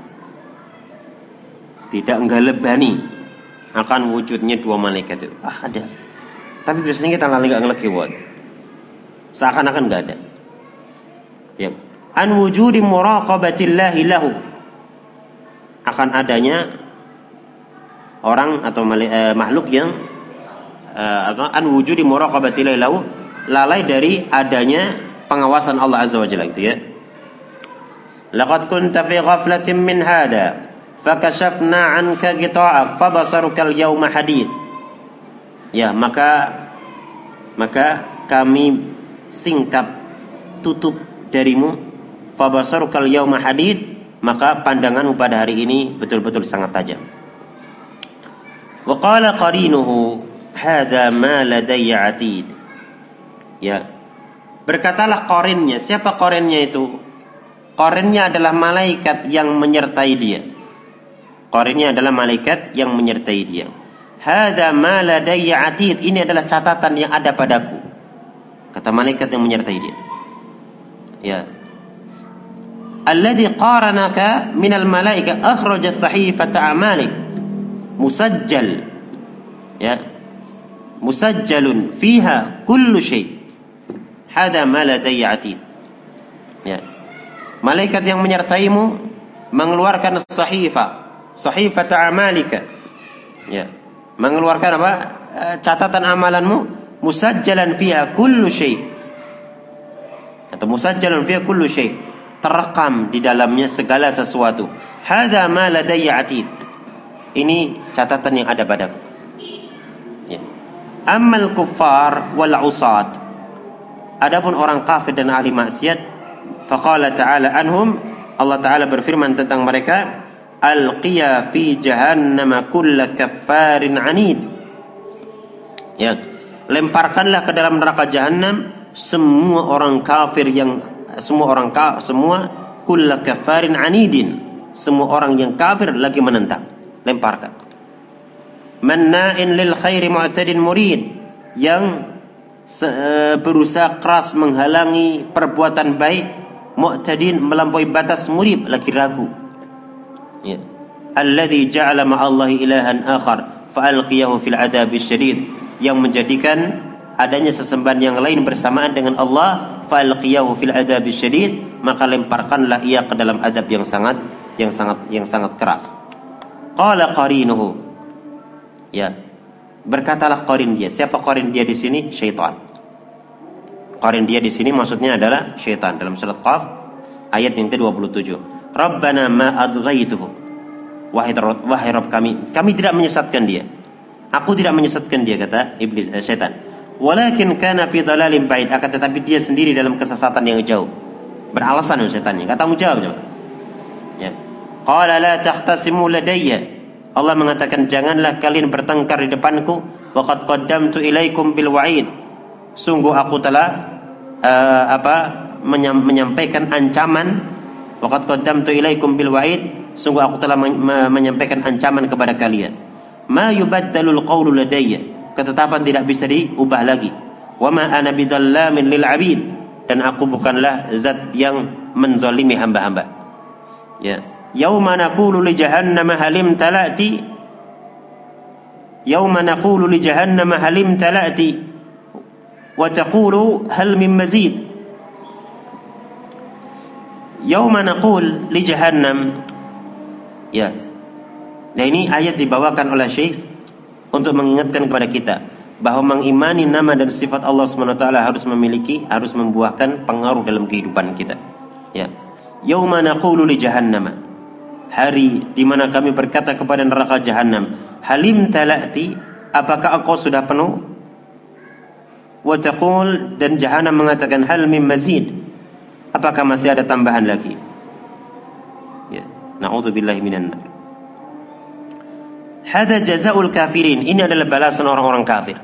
Tidak nggalebani akan wujudnya dua malaikat itu. Ah, ada. Tapi biasanya kita lalai enggak ngelegewo. Seakan-akan enggak ada. Ya. An wujudi muraqabatillahi lahu, akan adanya orang atau eh, makhluk yang eh, an wujudi muraqabatillahi lahu, lalai dari adanya pengawasan Allah Azza wa Jalla, gitu ya. Laqad kunta fi ghaflatin min hada fakashafna 'anka ghita'ak fabasarukal yawma hadid. Ya, maka maka kami singkap, tutup darimu, fabasarukal yawma hadid, maka pandanganmu pada hari ini betul-betul sangat tajam. Wa qala qarinuhu hadza ma ladayya 'atid. Ya. Berkatalah qarinnya. Siapa qarinnya itu? Qarinnya adalah malaikat yang menyertai dia. Qarinnya adalah malaikat yang menyertai dia. Hadza ma ladayya 'atid. Ini adalah catatan yang ada padaku, kata malaikat yang menyertai dia. Ya. Alladhi qaranaka minal malaika akhraja sahifata a'malik musajjal, ya, musajjalun fiha kullu syai'. Hada ma ladayya 'atid. Ya. Malaikat yang menyertaimu mengeluarkan sahifah, sahifata a'malika. Ya. Mengeluarkan apa? Catatan amalanmu, musajjalan fiha kullu syai'. Atau musajjalan fiha kullu syai', terekam di dalamnya segala sesuatu. Hadza ma ladayya 'atid. Ini catatan yang ada padaku. Ya. Ammal kuffar wal 'usat, adapun orang kafir dan ahli maksiat, faqala ta'ala anhum, Allah Ta'ala berfirman tentang mereka, alqiya fi jahannam kulla kaffarin 'anid. Ya, lemparkanlah ke dalam neraka jahanam semua orang kafir yang semua orang ka, semua kulla kaffarin 'anidin, semua orang yang kafir lagi menentang, lemparkan. Manna'in lil khairi mu'tadin murid, yang berusaha keras menghalangi perbuatan baik, mu'tadin melampaui batas, murid lagi ragu. Ya. Alladzi ja'ala ma'allahi ilahan akhar fa'alqiyahu fil 'adzabish syadid, yang menjadikan adanya sesembahan yang lain bersamaan dengan Allah, fa'alqiyahu fil 'adzabish syadid, maka lemparkanlah ia ke dalam adab yang sangat yang sangat yang sangat keras. Qala qarinuhu, ya, berkatalah qarin dia. Siapa qarin dia di sini? Syaitan. Qarin dia di sini maksudnya adalah syaitan. Dalam surat Qaf ayat yang ke dua puluh tujuh. Rabbana ma adghaituhu. Wahai Rabb kami, kami tidak menyesatkan dia. Aku tidak menyesatkan dia, kata iblis, eh, setan. Walakin kana fi dhalalin ba'id, akan tetapi dia sendiri dalam kesesatan yang jauh. Beralasan setannya, kata tanggung jawab. Ya. Qala la tahtasimu ladayya. Allah mengatakan, janganlah kalian bertengkar di depanku. Waqad qaddamtu ilaikum bil wa'id. Sungguh aku telah uh, apa menyampaikan ancaman. Waqad qaddamtu ilaikum bil wa'id. Sungguh aku telah menyampaikan ancaman kepada kalian. Ma yubaddalul qawlu ladayya. Ketetapan tidak bisa diubah lagi. Wa ma ana bidallamin lil 'abid. Dan aku bukanlah zat yang menzalimi hamba-hamba. Ya. Yauma naqulu li jahannam halim talati. Yauma naqulu li jahannam halim talati. Wa taqulu hal min mazid. Yauma naqul li jahannam. Ya. Nah, ini ayat dibawakan oleh Syekh untuk mengingatkan kepada kita bahwa mengimani nama dan sifat Allah subhanahu wa taala harus memiliki, harus membuahkan pengaruh dalam kehidupan kita. Ya. Yauma naqulu li jahannam. Hari di mana kami berkata kepada neraka jahanam, halim talati, apakah engkau sudah penuh? Wa taqul, dan jahanam mengatakan, hal min mazid, apakah masih ada tambahan lagi? Ya, na'udzubillahi minan nar. Hada jazaa'ul kafirin, ini adalah balasan orang-orang kafir.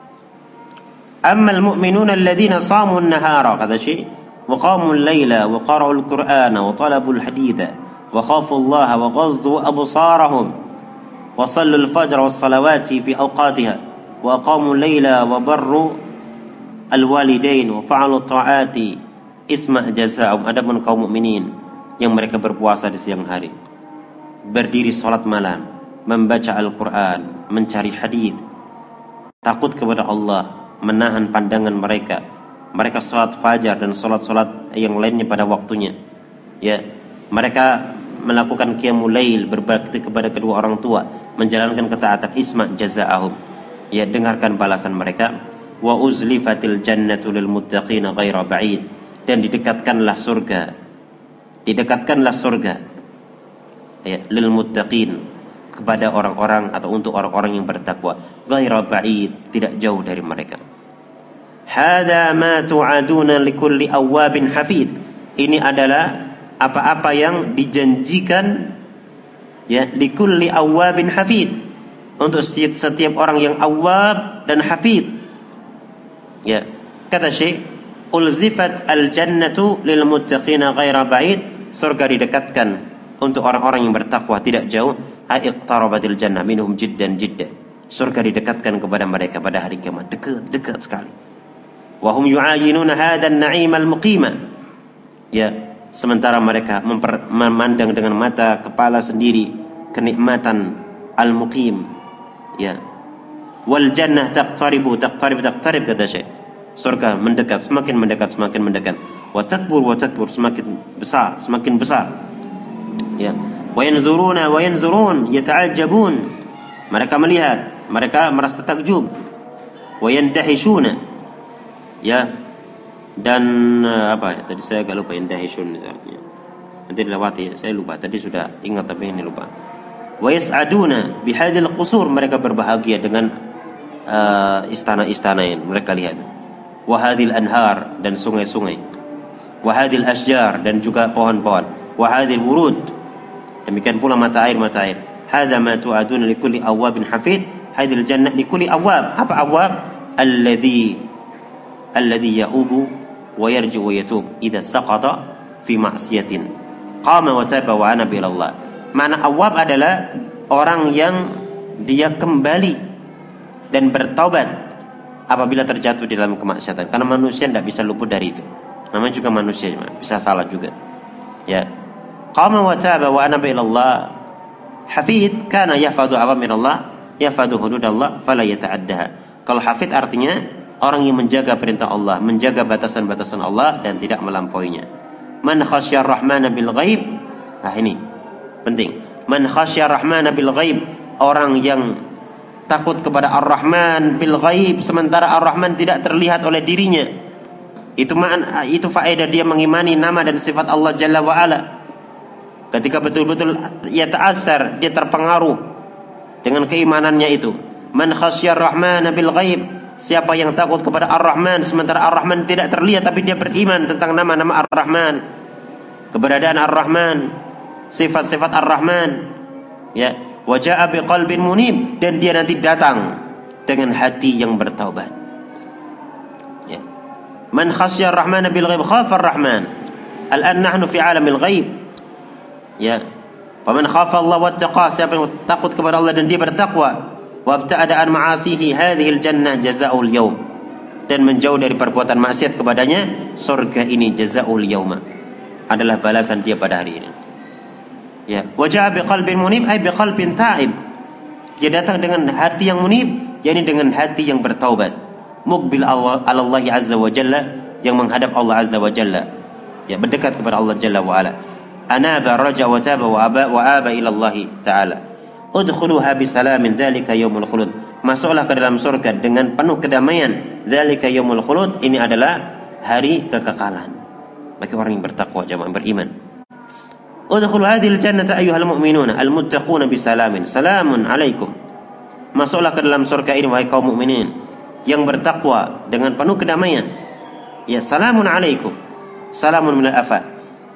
Ammal mu'minuna alladhina shamu an-nahara, kata Syekh, wa qamu al-laila wa qara'u al-Qur'ana wa talabu al-haditha wa khafu Allah wa ghaddu absarahum wa sallu al-fajr was salawati fi awqatiha wa aqamu al-laila wa barru al-walidain wa fa'alu ta'ati isma' jazaa'um. Adapun kaum mukminin yang mereka berpuasa di siang hari, berdiri salat malam, membaca Al-Quran, mencari hadits, takut kepada Allah, menahan pandangan mereka, mereka salat fajar dan salat-salat yang lainnya pada waktunya. Ya, mereka melakukan qiyamul lail, berbakti kepada kedua orang tua, menjalankan ketaatan, isma' jazaa'ahum. Ya, dengarkan balasan mereka. Wa uzlifatil jannatu lil muttaqina ghaira ba'id, dan didekatkanlah surga. Didekatkanlah surga. Ya, lil muttaqin, kepada orang-orang atau untuk orang-orang yang bertakwa, ghaira ba'id, tidak jauh dari mereka. Hada ma tu'aduna likulli awwabin hafid. Ini adalah apa-apa yang dijanjikan, ya, likulli awwabin hafid, untuk setiap orang yang awwab dan hafid. Ya, kata Syekh, ulzifat al-jannatu lil muttaqina ghaira ba'id, surga didekatkan untuk orang-orang yang bertakwa, tidak jauh. Iqtarabatil jannah minhum jiddan jiddan, surga didekatkan kepada mereka pada hari kiamat, dekat dekat sekali. Wa hum yu'ayinuna hadzal na'im al-muqima. Ya, sementara mereka memper, memandang dengan mata kepala sendiri kenikmatan al-muqim. Ya. Wal jannah taqtaribu taqtarib taqtarib, kata Syekh. Surga mendekat, semakin mendekat, semakin mendekat. Wa takbur wa takbur, semakin besar, semakin besar. Ya. Wa yanzuruna wa yanzurun yata'ajjabun, mereka melihat, mereka merasa takjub. Wa yandahishuna, ya, dan apa ya, tadi saya agak lupa yandahishun artinya. Nanti dilewati, saya lupa, tadi sudah ingat tapi ini lupa. Wa yas'aduna bihadil qusur, mereka berbahagia dengan uh, istana-istana yang mereka lihat. Wa hadil anhar, dan sungai-sungai. Wa hadil asjar, dan juga pohon-pohon. Wa hadil wurud, demikian pula mata air, mata air. Hadza ma tu'aduna likulli awwabin hafid. Hadil jannah likulli awwab. Apa awwab? Alladhi alladhi ya'ubu wa yarji'u wa yatub idza saqata fi ma'siyatin qama wa taba wa ana ila Allah. Mana awwab adalah orang yang dia kembali dan bertaubat apabila terjatuh di dalam kemaksiatan. Karena manusia tidak bisa luput dari itu. Namanya juga manusia, bisa salah juga. Ya. Qama wa taba wa anaba ila Allah. Hafid kana yahfadhu awamir Allah, yahfadhu hududallah fala yata'addaha. Kalau hafid artinya orang yang menjaga perintah Allah, menjaga batasan-batasan Allah dan tidak melampauinya. Man khasyar rahmana bil ghaib. Nah, ini penting. Man khasyar rahmana bil ghaib, orang yang takut kepada Ar-Rahman bil ghaib, sementara Ar-Rahman tidak terlihat oleh dirinya. Itu makna, itu faedah dia mengimani nama dan sifat Allah Jalla wa Ala. Ketika betul-betul ia ta'assar, dia terpengaruh dengan keimanannya itu. Man khasyar rahmana bil ghaib, siapa yang takut kepada Ar-Rahman sementara Ar-Rahman tidak terlihat tapi dia beriman tentang nama-nama Ar-Rahman, keberadaan Ar-Rahman, sifat-sifat Ar-Rahman, ya, wa jaa'a biqalbin munib, dan dia nanti datang dengan hati yang bertaubat. Ya. Man khasyar rahmana bil ghaib khafa ar-rahman. Al-an nahnu fi alamil ghaib. Ya. Faman khafa Allah wattaqa, siapa yang takut kepada Allah dan dia bertakwa, wa abta'ada an ma'asihi hadhihi al-jannah jazaa'ul yawm, dan menjauh dari perbuatan maksiat kepadanya, surga ini jazaa'ul yawma, adalah balasan dia pada hari ini. Ya, wa jaa'a biqalbin munib ay biqalbin ta'ib. Dia datang dengan hati yang munib, yakni dengan hati yang bertaubat. Muqbil Allah Allah azza wa jalla, yang menghadap Allah azza wa jalla. Ya, berdekat kepada Allah jalla wa ala. Anaba raja wa taba wa aba wa aba ila Allah taala. Udkhuluha bisalamin dzalika yaumul khulud. Masuklah ke dalam surga dengan penuh kedamaian. Dzalika yaumul khulud, ini adalah hari kekekalan bagi orang yang bertakwa, jamaah beriman. Udkhulu hadhil jannata ayyuhal mu'minuna al-muttaquna bisalamin. Salamun alaikum. Masuklah ke dalam surga ini wahai kaum mukminin yang bertakwa dengan penuh kedamaian. Ya, salamun alaikum. Salamun minal afat.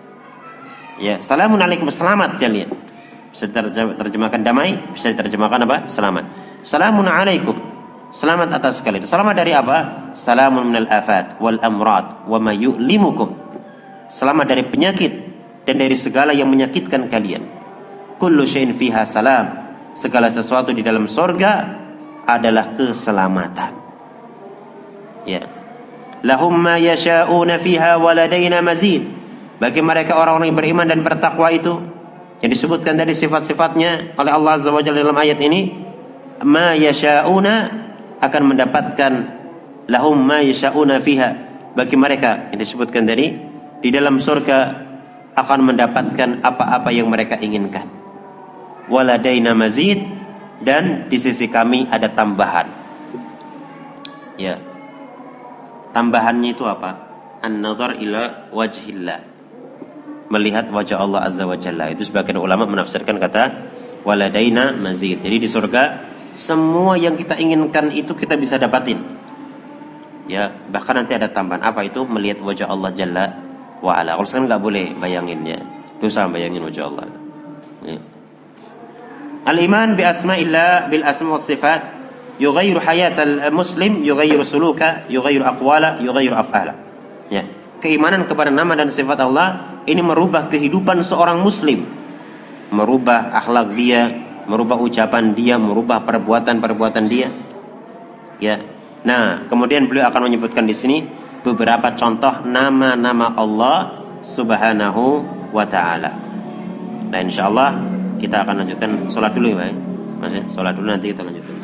Ya, salamun alaikum, selamat kalian. Bisa diterjemahkan damai, bisa diterjemahkan apa? Selamat. Salamun alaikum, selamat atas kalian. Selamat dari apa? Salamun minal afat wal amrad wa ma yu'limukum. Selamat dari penyakit dan dari segala yang menyakitkan kalian. Kullu syai'in fiha salam. Segala sesuatu di dalam surga adalah keselamatan. Ya. Lahum ma yasha'una fiha wa ladaina mazid. Bagi mereka orang-orang yang beriman dan bertakwa itu, yang disebutkan dari sifat-sifatnya oleh Allah Azza wa Jalla dalam ayat ini, ma yasha'una, akan mendapatkan, lahum ma yasha'una fiha, bagi mereka yang disebutkan dari di dalam surga akan mendapatkan apa-apa yang mereka inginkan. Waladaina mazid, dan di sisi kami ada tambahan. Ya. Tambahannya itu apa? An-nazar ila wajhillah. Melihat wajah Allah Azza wa Jalla. Itu sebagian ulama menafsirkan kata waladaina mazid. Jadi di surga semua yang kita inginkan itu kita bisa dapatin. Ya, bahkan nanti ada tambahan. Apa itu? Melihat wajah Allah Jalla wa ala. Kalau sekarang enggak boleh bayanginnya. Dosa bayangin wajah Allah. Ya. Al-iman bi asma'illah bil asma' was sifat yughayyiru hayatal muslim, yughayyiru suluka, yughayyiru aqwala, yughayyiru af'ala. Ya. Keimanan kepada nama dan sifat Allah ini merubah kehidupan seorang muslim, merubah akhlak dia, merubah ucapan dia, merubah perbuatan-perbuatan dia. Ya. Nah, kemudian beliau akan menyebutkan di sini beberapa contoh nama-nama Allah Subhanahu wa taala. Nah, insyaallah kita akan lanjutkan salat dulu ya, Pak. Mas, salat dulu nanti kita lanjutkan.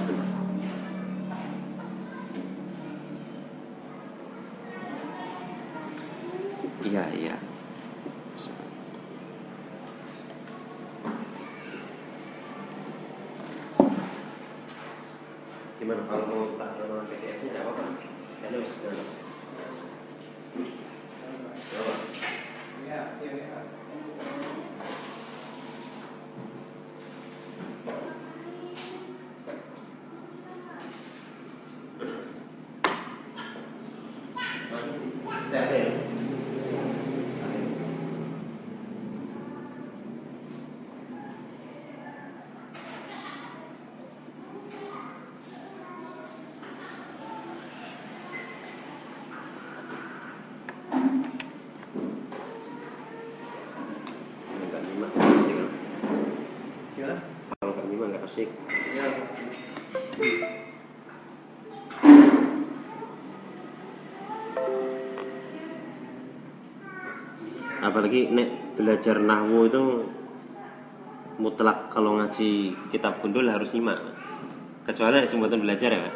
Iya, iya. Gimana kalau mau tak nama P D F-nya enggak apa-apa. Halo, sekarang. Ya, iya, iya. Apalagi nek belajar nahwu itu mutlak, kalau ngaji kitab gundul harus nyimak, kecuali ada kesempatan belajar ya, Pak.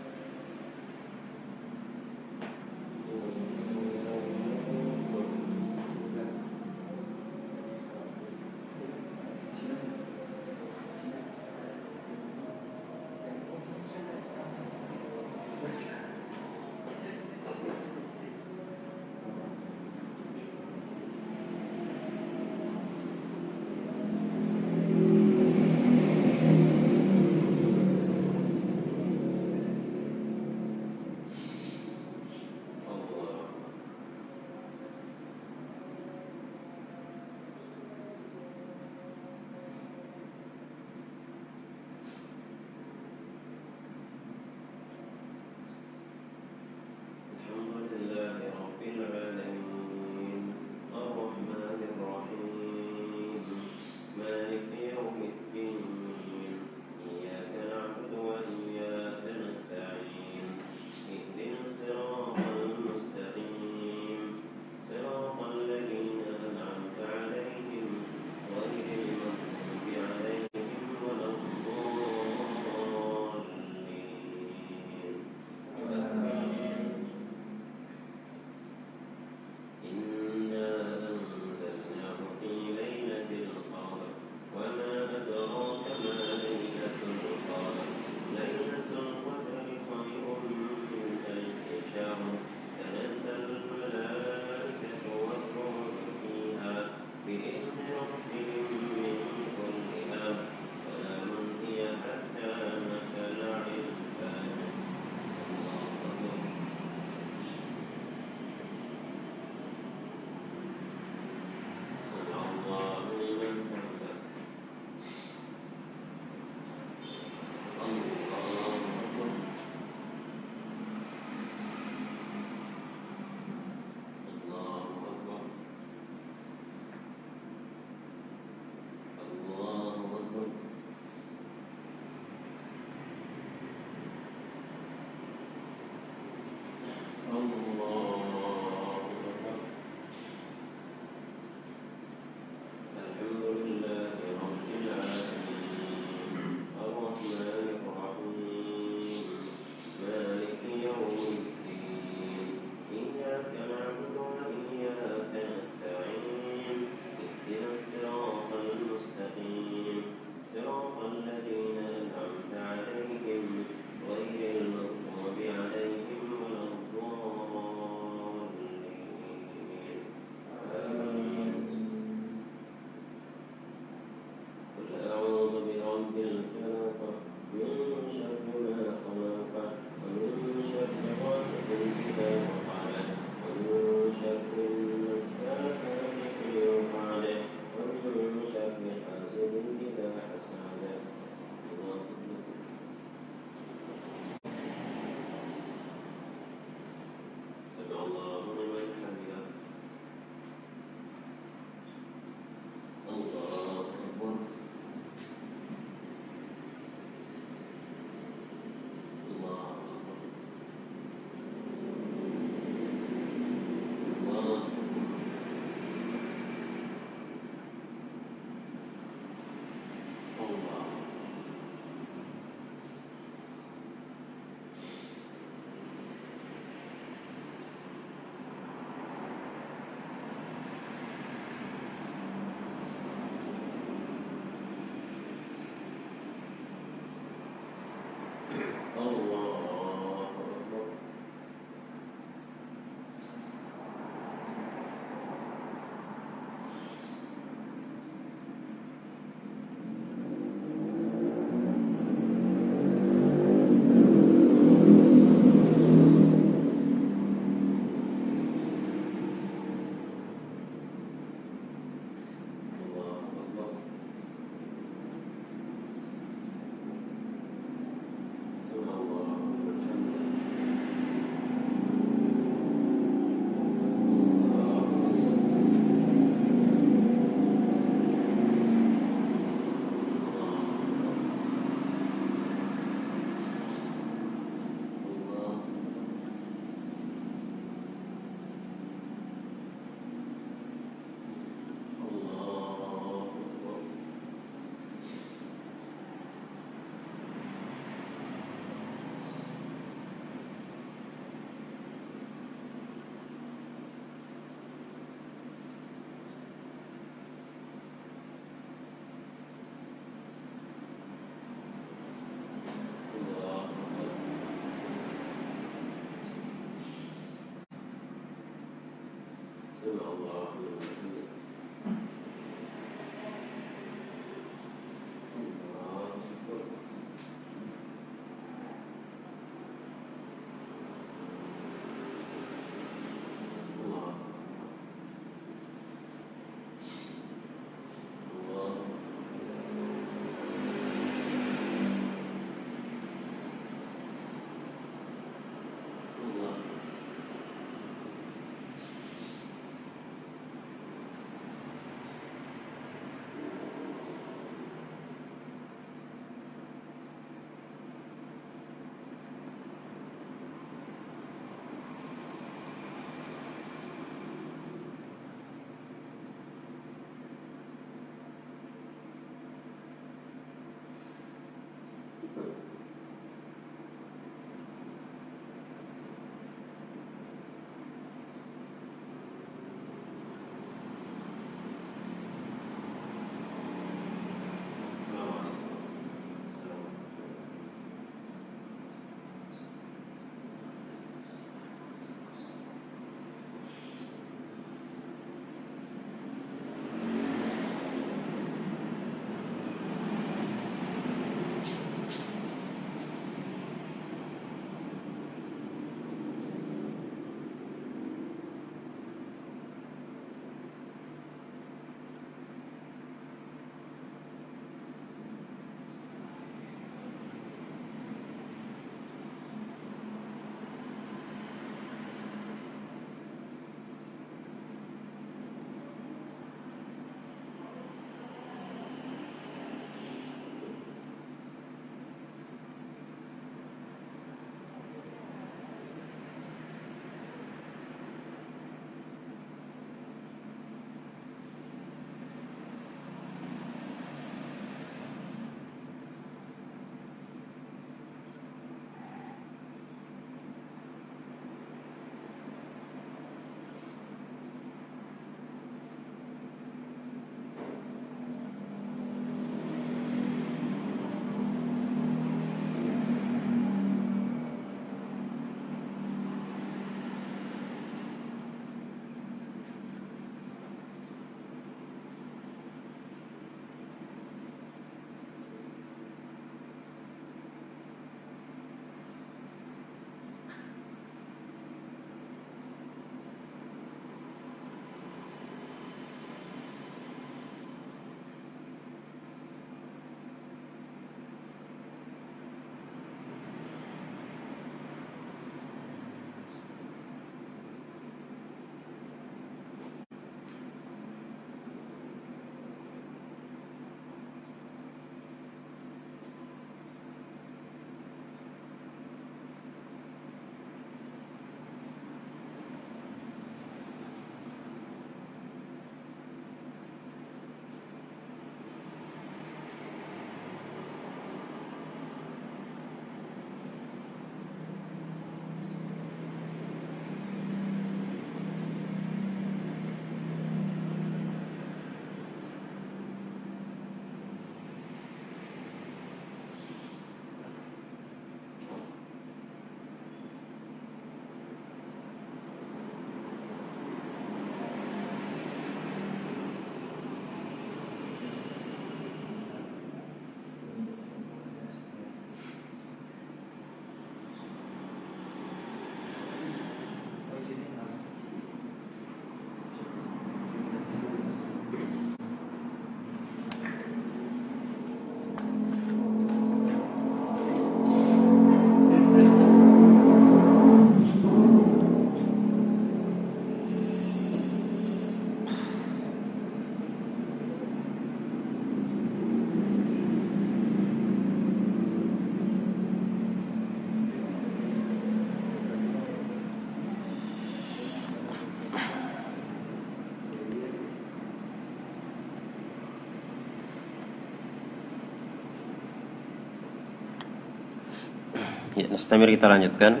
Ya, Nastamir, kita lanjutkan.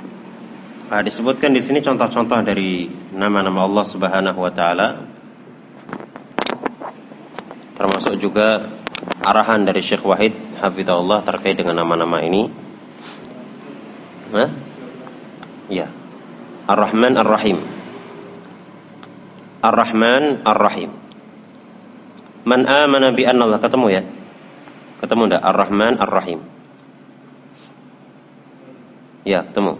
Nah, disebutkan di sini contoh-contoh dari nama-nama Allah Subhanahu wa taala. Termasuk juga arahan dari Syekh Wahid hafizahullah terkait dengan nama-nama ini. Hah? Ya. Ar-Rahman Ar-Rahim. Ar-Rahman Ar-Rahim. Man amana bi anna Allah, ketemu ya? Ketemu enggak? Ar-Rahman Ar-Rahim. Ya, ketemu.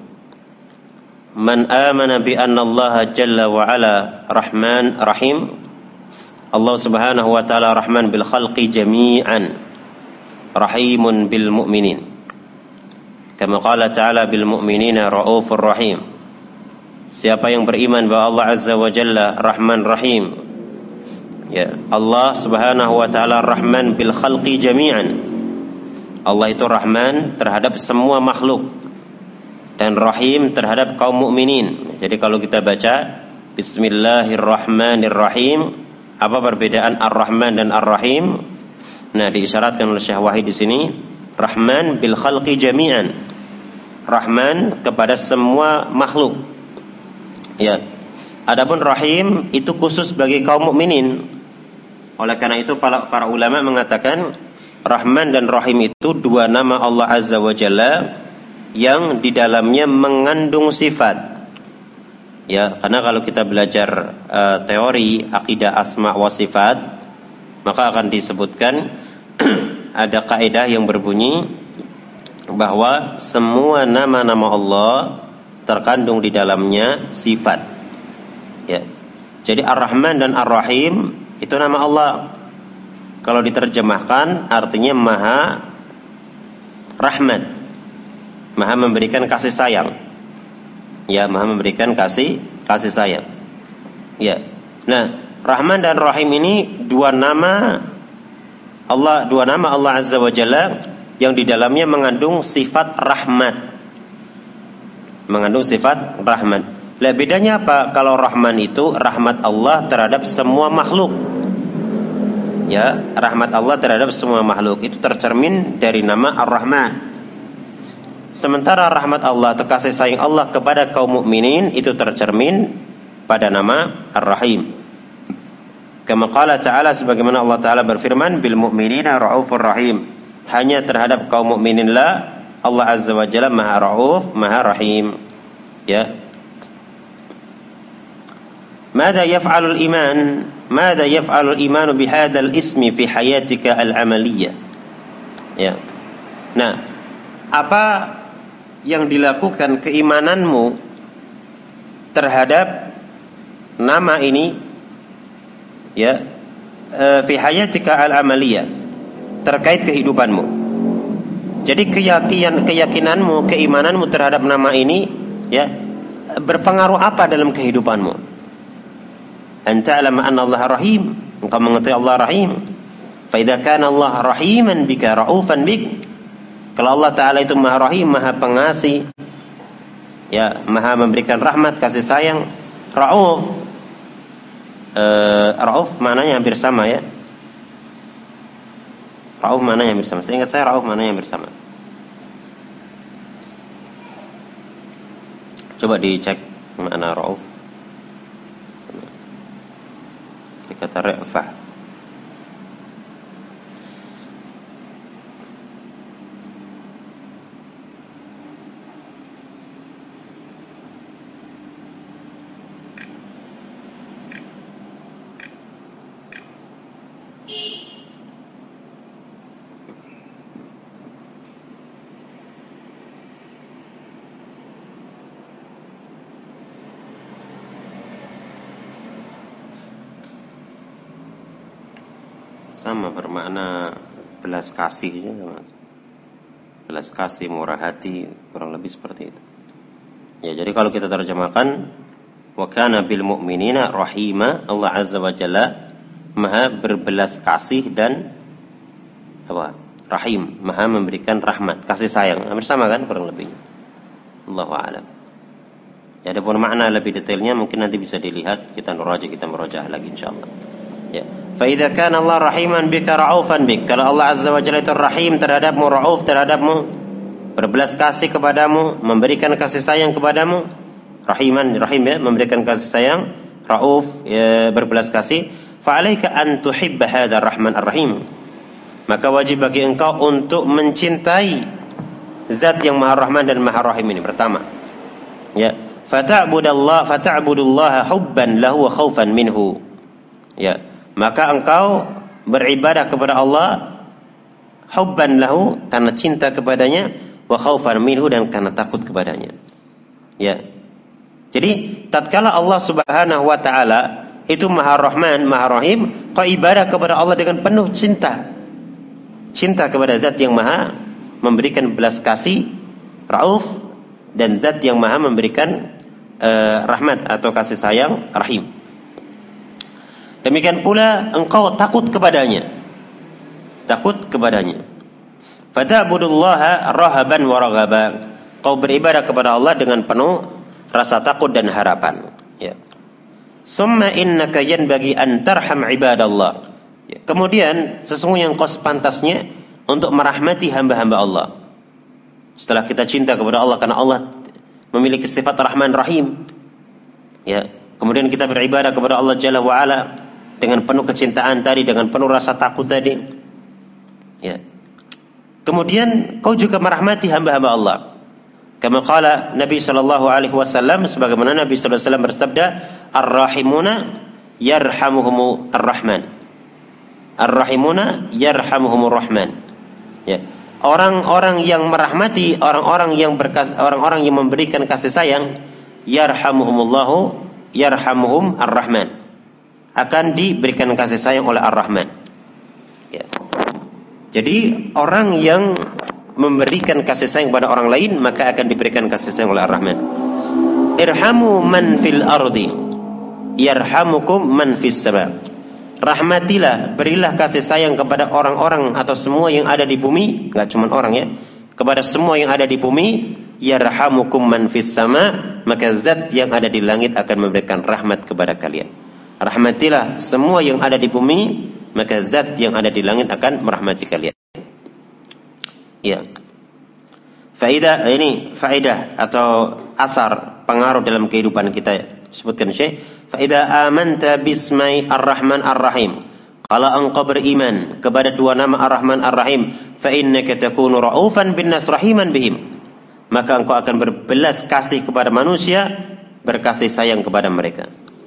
Man amana bi anna Allah jalla wa ala Rahman Rahim. Allah Subhanahu wa taala Rahman bil khalqi jami'an, Rahimun bil mu'minin. Kama qala ta'ala bil mu'minina raufur rahim. Siapa yang beriman bahwa Allah Azza wa Jalla Rahman Rahim, ya, Allah Subhanahu wa taala Rahman bil khalqi jami'an. Allah itu Rahman terhadap semua makhluk dan Rahim terhadap kaum mukminin. Jadi kalau kita baca Bismillahirrahmanirrahim, apa perbedaan Ar-Rahman dan Ar-Rahim? Nah, diisyaratkan oleh Syekh Wahid di sini, Rahman bil khalqi jami'an. Rahman kepada semua makhluk. Ya. Adapun Rahim itu khusus bagi kaum mukminin. Oleh karena itu para, para ulama mengatakan Rahman dan Rahim itu dua nama Allah Azza wa Jalla yang di dalamnya mengandung sifat. Ya, karena kalau kita belajar uh, teori akidah asma wa sifat, maka akan disebutkan ada kaidah yang berbunyi bahwa semua nama-nama Allah terkandung di dalamnya sifat. Ya. Jadi Ar-Rahman dan Ar-Rahim itu nama Allah. Kalau diterjemahkan artinya Maha Rahmat, Maha memberikan kasih sayang. Ya, Maha memberikan kasih kasih sayang. Ya. Nah, Rahman dan Rahim ini dua nama Allah, dua nama Allah Azza wa Jalla yang di dalamnya mengandung sifat rahmat. Mengandung sifat rahmat. Lah bedanya apa? Kalau Rahman itu rahmat Allah terhadap semua makhluk. Ya, rahmat Allah terhadap semua makhluk itu tercermin dari nama Ar-Rahman. Sementara rahmat Allah atau kasih sayang Allah kepada kaum mukminin itu tercermin pada nama Ar-Rahim. Kama qala ta'ala, sebagaimana Allah Ta'ala berfirman, bil mu'minina raufur rahim. Hanya terhadap kaum mukmininlah Allah Azza wa Jalla Maha Rauf, Maha Rahim. Ya. Mada yaf'alul iman? Mada yaf'alul iman bihadzal ismi fi hayatika al-amaliyah? Ya. Nah, apa yang dilakukan keimananmu terhadap nama ini, ya, e, fi hayatika al-amaliyah, terkait kehidupanmu. Jadi keyakinan keyakinanmu, keimananmu terhadap nama ini, ya, berpengaruh apa dalam kehidupanmu? Anta alama anna Allah Rahim, engkau mengetahui Allah Rahim. Fa idza kana Allah rahiman bika raufan bik, kalau Allah Ta'ala itu Maha Rahim, Maha Pengasih, ya, Maha memberikan rahmat, kasih sayang. Rauf, e, Rauf maknanya hampir sama, ya. Rauf maknanya hampir sama. Seingat saya Rauf maknanya hampir sama. Coba dicek makna Rauf. Kata Ra'fah. Sama, bermakna belas kasih juga, Mas. Belas kasih, murah hati, kurang lebih seperti itu. Ya, jadi kalau kita terjemahkan wa kana bil mu'minina rahima, Allah Azza wa Jalla Maha berbelas kasih dan apa? Rahim, Maha memberikan rahmat, kasih sayang. Hampir sama kan kurang lebihnya. Allahu a'lam. Ya, adapun makna lebih detailnya mungkin nanti bisa dilihat, kita nuraja, kita murajaah lagi insyaallah. Ya. Fa idza kana Allah rahiman bika raufan bik, kalau Allah Azza wa Jalla itu rahim terhadapmu, rauf terhadapmu, berbelas kasih kepadamu, memberikan kasih sayang kepadamu, rahiman, rahim, ya, memberikan kasih sayang, rauf, ya, berbelas kasih, fa alaika an tuhibba hadzal rahman ar-rahim, maka wajib bagi engkau untuk mencintai zat yang Maha Rahman dan Maha Rahim ini. Pertama, ya, fata'budallah fata'budullaha hubban lahu wa khaufan minhu. Ya, maka engkau beribadah kepada Allah hubban lahu, karena cinta kepadanya, wa khaufan minhu, dan karena takut kepadanya. Ya. Jadi tatkala Allah Subhanahu wa taala itu Maha Rahman, Maha Rahim, kau ibadah kepada Allah dengan penuh cinta. Cinta kepada zat yang Maha memberikan belas kasih, Rauf, dan zat yang Maha memberikan uh, rahmat atau kasih sayang, Rahim. Demikian pula engkau takut kepadanya. Takut kepadanya. Fata'budullaha rahaban wa raghaban. Kau beribadah kepada Allah dengan penuh rasa takut dan harapan. Ya. Summa innaka yanbaghi an tarham ibadallah. Ya. Kemudian sesungguhnya engkau sepantasnya untuk merahmati hamba-hamba Allah. Setelah kita cinta kepada Allah karena Allah memiliki sifat Rahman Rahim. Ya. Kemudian kita beribadah kepada Allah Jalla wa Ala dengan penuh kecintaan tadi, dengan penuh rasa takut tadi. Ya. Kemudian kau juga merahmati hamba-hamba Allah. Kama qala Nabi sallallahu alaihi wasallam, sebagaimana Nabi sallallahu alaihi wasallam bersabda, "Ar-rahimuna yarhamuhumur rahman." Ar-rahimuna yarhamuhumur rahman. Ya. Orang-orang yang merahmati, orang-orang yang berkas, orang-orang yang memberikan kasih sayang, yarhamuhumullahu yarhamuhum ar-rahman, akan diberikan kasih sayang oleh Ar-Rahman. Ya. Jadi orang yang memberikan kasih sayang kepada orang lain, maka akan diberikan kasih sayang oleh Ar-Rahman. Irhamu man fil ardi yarhamukum man fis sama. Rahmatilah, berilah kasih sayang kepada orang-orang atau semua yang ada di bumi, enggak cuma orang ya, kepada semua yang ada di bumi, yarhamukum man fis sama, maka zat yang ada di langit akan memberikan rahmat kepada kalian. Rahmatilah semua yang ada di bumi, maka zat yang ada di langit akan merahmati kalian. Ya. Faedah ini faedah atau asar pengaruh dalam kehidupan kita, sebutkan Syekh. Faedah amanta bismai Ar-Rahman Ar-Rahim. Kalau engkau beriman kepada dua nama Ar-Rahman Ar-Rahim, fa innaka takunu ra'ufan bin nas rahiman bihim. Maka engkau akan berbelas kasih kepada manusia, berkasih sayang kepada mereka.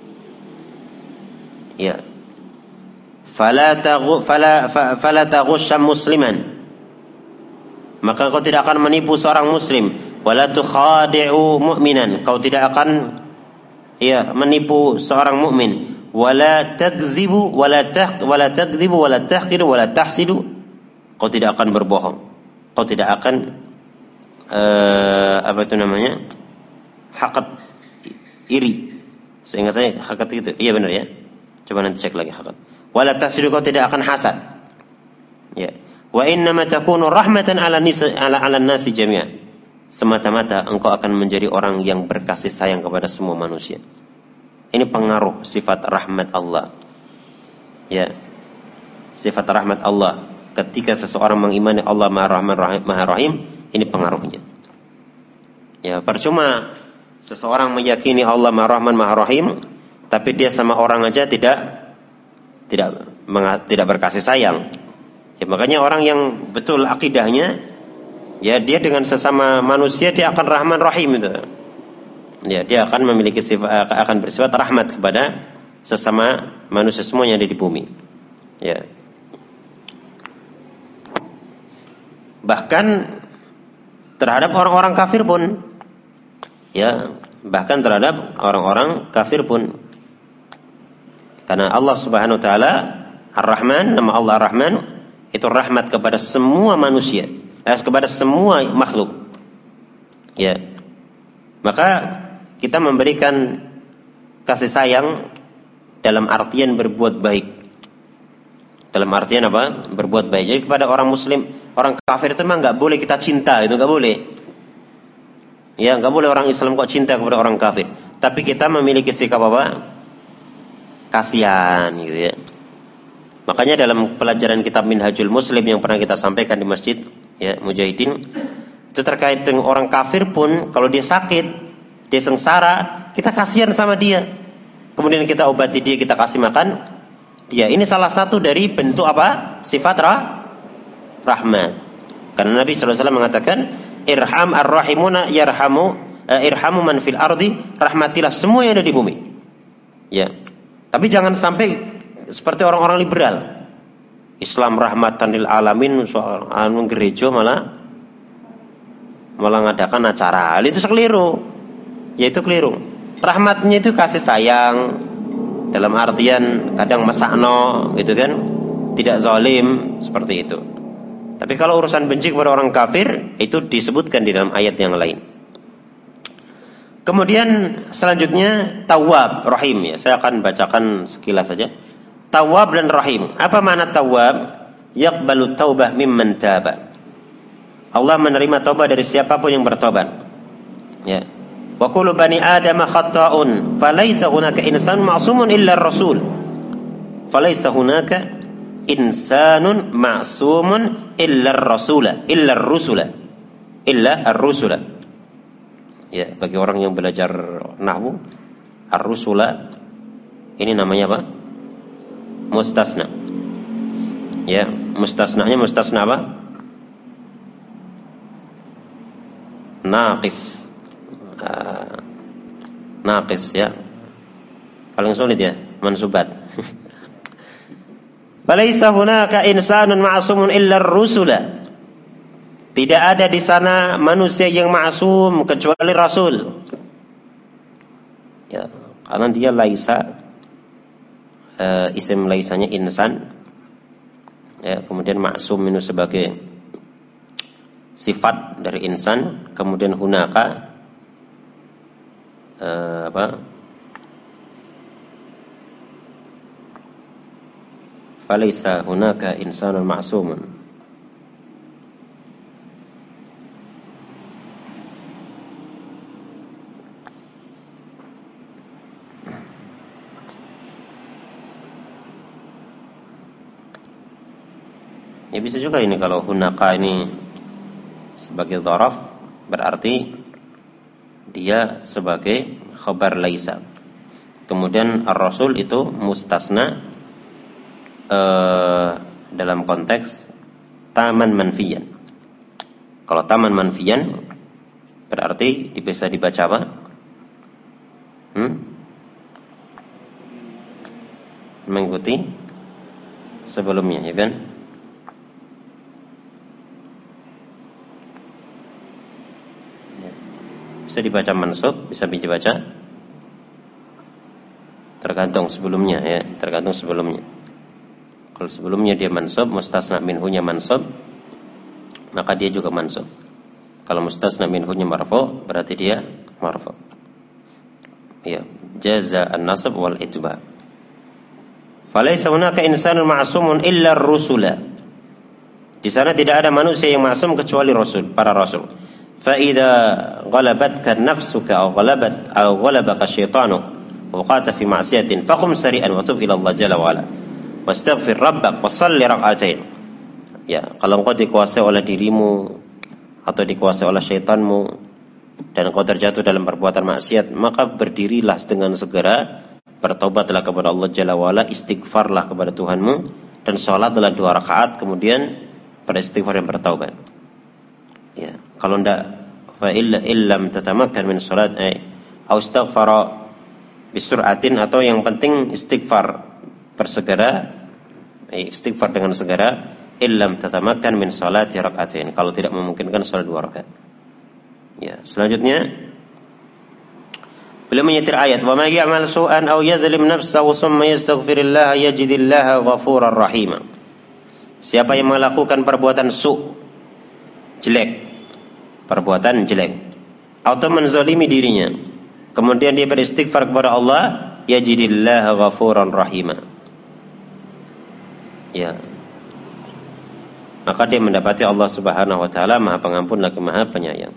Ya. Fala taghu fala fala taghusha musliman. Maka kau tidak akan menipu seorang muslim, wala tukhadi'u mu'minan. Kau tidak akan ya menipu seorang mukmin, wala takzibu wala taq wala takdzibu wala tahqiru wala tahsidu. Kau tidak akan berbohong. Kau tidak akan uh, apa itu namanya? Hakat iri. Seingat saya hakat itu. Iya benar ya. Coba nanti cek lagi hakat. Wala tahsidu, kau tidak akan hasad. Ya. Wa innama takunu rahmatan 'ala nisa 'ala 'ala nasi jami'an. Semata-mata engkau akan menjadi orang yang berkasih sayang kepada semua manusia. Ini pengaruh sifat rahmat Allah. Ya. Sifat rahmat Allah ketika seseorang mengimani Allah Maha Rahman Rahim, Maha Rahim, ini pengaruhnya. Ya, percuma seseorang meyakini Allah Maha Rahman Maha Rahim, tapi dia sama orang aja tidak tidak tidak berkasih sayang. Ya, makanya orang yang betul akidahnya, ya dia dengan sesama manusia dia akan Rahman Rahim itu. Ya, dia akan memiliki sifat, akan bersifat rahmat kepada sesama manusia semua yang ada di bumi. Ya. Bahkan terhadap orang-orang kafir pun, ya, bahkan terhadap orang-orang kafir pun. Karena Allah Subhanahu wa taala Ar-Rahman, nama Allah Ar-Rahman itu rahmat kepada semua manusia, eh, kepada semua makhluk. Ya. Maka kita memberikan kasih sayang dalam artian berbuat baik. Dalam artian apa? Berbuat baik. Jadi kepada orang muslim, orang kafir itu memang enggak boleh kita cinta, itu enggak boleh. Ya, enggak boleh orang Islam kok cinta kepada orang kafir. Tapi kita memiliki sikap apa? Kasihan gitu ya. Makanya dalam pelajaran kitab Minhajul Muslim yang pernah kita sampaikan di masjid ya Mujahidin, itu terkait dengan orang kafir pun kalau dia sakit, dia sengsara, kita kasihan sama dia. Kemudian kita obati dia, kita kasih makan dia. Ini salah satu dari bentuk apa? Sifat rah, rahmat. Karena Nabi sallallahu alaihi wasallam mengatakan, "Irham ar-rahimuna yarhamu eh, irhamu man fil ardi, rahmatilah semua yang ada di bumi. Ya. Tapi jangan sampai seperti orang-orang liberal. Islam rahmatan lil alamin, soal anu gereja malah malah ngadakan acara. Itu keliru. Ya itu keliru. Rahmatnya itu kasih sayang dalam artian kadang masakno gitu kan. Tidak zalim seperti itu. Tapi kalau urusan benci kepada orang kafir itu disebutkan di dalam ayat yang lain. Kemudian selanjutnya Tawwab, Rahim ya. Saya akan bacakan sekilas saja. Tawwab dan Rahim. Apa makna Tawwab? Yaqbalu taubah mimman taba. Allah menerima taubat dari siapapun yang bertobat. Ya. Wa kullu bani Adam khata'un, falaysa hunaka insanun ma'sumun illa ar-rasul. Falaysa hunaka insanun ma'sumun illa ar-rasula, illa ar-rusula. Illa ar-rusula. Ya, bagi orang yang belajar nahwu, ar-rusula ini namanya apa? Mustasna. Ya, mustasnanya mustasna apa? Naqis. Uh, naqis ya. Paling sulit ya, mansubat. Falaisa hunaka insanun ma'sumun illa ar-rusula. Tidak ada di sana manusia yang ma'sum kecuali rasul. Ya, karena dia laisa, uh, isim laisanya insan. Ya, kemudian ma'sum itu sebagai sifat dari insan, kemudian hunaka uh, apa? Falaisa hunaka insanun ma'sumun. Ya bisa juga ini kalau hunaka ini sebagai dzaraf berarti dia sebagai khabar laisa. Kemudian ar-rasul itu mustasna eh, dalam konteks taman manfiyan. Kalau taman manfiyan berarti bisa dibaca apa? Hmm? Mengikuti sebelumnya, ya kan? Bisa dibaca mansub, bisa dibaca tergantung sebelumnya ya, tergantung sebelumnya. Kalau sebelumnya dia mansub, mustasna minhunya mansub, maka dia juga mansub. Kalau mustasna minhunya marfu, berarti dia marfu. Ya, jaza an-nasb wal itba. Falaysa hunaka insanun ma'sumun illa ar-rusula. Di sana tidak ada manusia yang ma'sum kecuali rasul, para rasul. فإذا غلبتك نفسك أو غلبت أو غلبك الشيطان وقعت في معصية فقم سريعا وتب إلى الله جل وعلا واستغفر ربك وصلي ركعتين. Ya, kalau engkau dikuasai oleh dirimu atau dikuasai oleh syaitanmu dan engkau terjatuh dalam perbuatan maksiat, maka berdirilah dengan segera, bertobatlah kepada Allah Jalla wa'ala, istighfarlah kepada Tuhanmu, dan sholatlah dua rakaat, kemudian beristighfar dan bertaubat. Ya, kalau ndak fa illa illam tatamakkan min salat ay au istighfara bisur'atin, atau yang penting istighfar bersegera, istighfar dengan segera, illam tatamakkan min salati rak'atain, kalau tidak memungkinkan salat dua rakaat. Ya, selanjutnya beliau menyetir ayat wa may ya'mal su'an aw yazlim nafsahu thumma yastaghfirullah yajidillaha ghafurar rahima. Siapa yang melakukan perbuatan su', jelek, perbuatan jelek, atau menzalimi dirinya, kemudian dia beristighfar kepada Allah, yajidillaha ghafuran rahima. Ya, maka dia mendapati Allah Subhanahu wa taala Maha Pengampun lagi Maha Penyayang.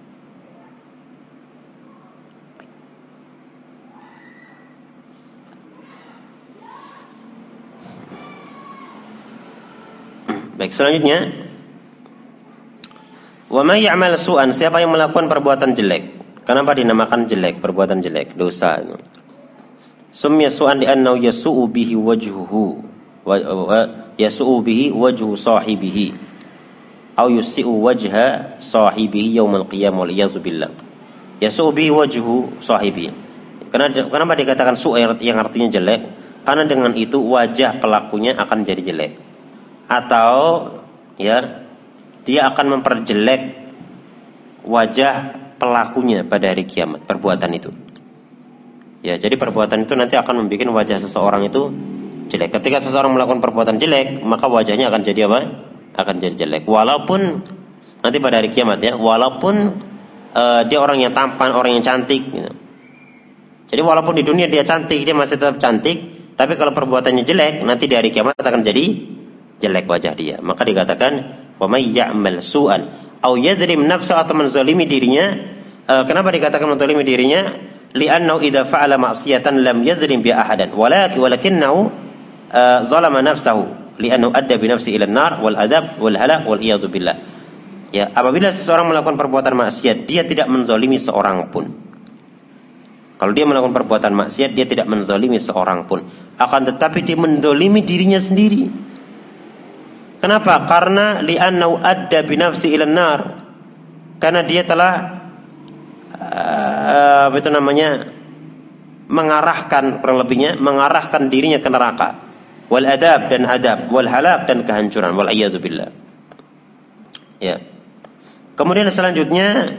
Baik, selanjutnya wa may ya'mal su'an, siapa yang melakukan perbuatan jelek. Kenapa dinamakan jelek, perbuatan jelek, dosa? Sumya su'an li'annahu yasu'u bihi wajhuhu wa yasu'u bihi wajhu sahibihi aw yusi'u wajha sahibihi yaumal qiyamah wal iyadzu billah. yasubi wajhu sahibi. Karena kenapa dikatakan su yang artinya jelek? Karena dengan itu wajah pelakunya akan jadi jelek. Atau ya, dia akan memperjelek wajah pelakunya pada hari kiamat, perbuatan itu. Ya, jadi perbuatan itu nanti akan membuat wajah seseorang itu jelek. Ketika seseorang melakukan perbuatan jelek, maka wajahnya akan jadi apa? Akan jadi jelek. Walaupun nanti pada hari kiamat ya, walaupun uh, dia orang yang tampan, orang yang cantik gitu. Jadi walaupun di dunia dia cantik, dia masih tetap cantik, tapi kalau perbuatannya jelek, nanti di hari kiamat akan jadi jelek wajah dia. Maka dikatakan, wa may ya'mal su'an aw yadrim nafsa, atau menzalimi dirinya. Uh, kenapa dikatakan menzalimi dirinya? Li'annahu idza fa'ala ma'siyatan lam yazlim bi ahadan, walakin walakinnahu uh, zalama nafsahu li'annahu adda bi nafsi ila an-nar wal adab wal halak wal iyad billah. Ya, apabila seseorang melakukan perbuatan maksiat, dia tidak menzalimi seorang pun. Kalau dia melakukan perbuatan maksiat, dia tidak menzalimi seorang pun. Akan tetapi dia menzalimi dirinya sendiri. Kenapa? Karena li'annahu adda bi nafsi ila an-nar. Karena dia telah uh, apa itu namanya? mengarahkan, kurang lebihnya mengarahkan dirinya ke neraka. Wal adab dan adab, wal halak dan kehancuran, wal iyad billah. Ya. Kemudian selanjutnya,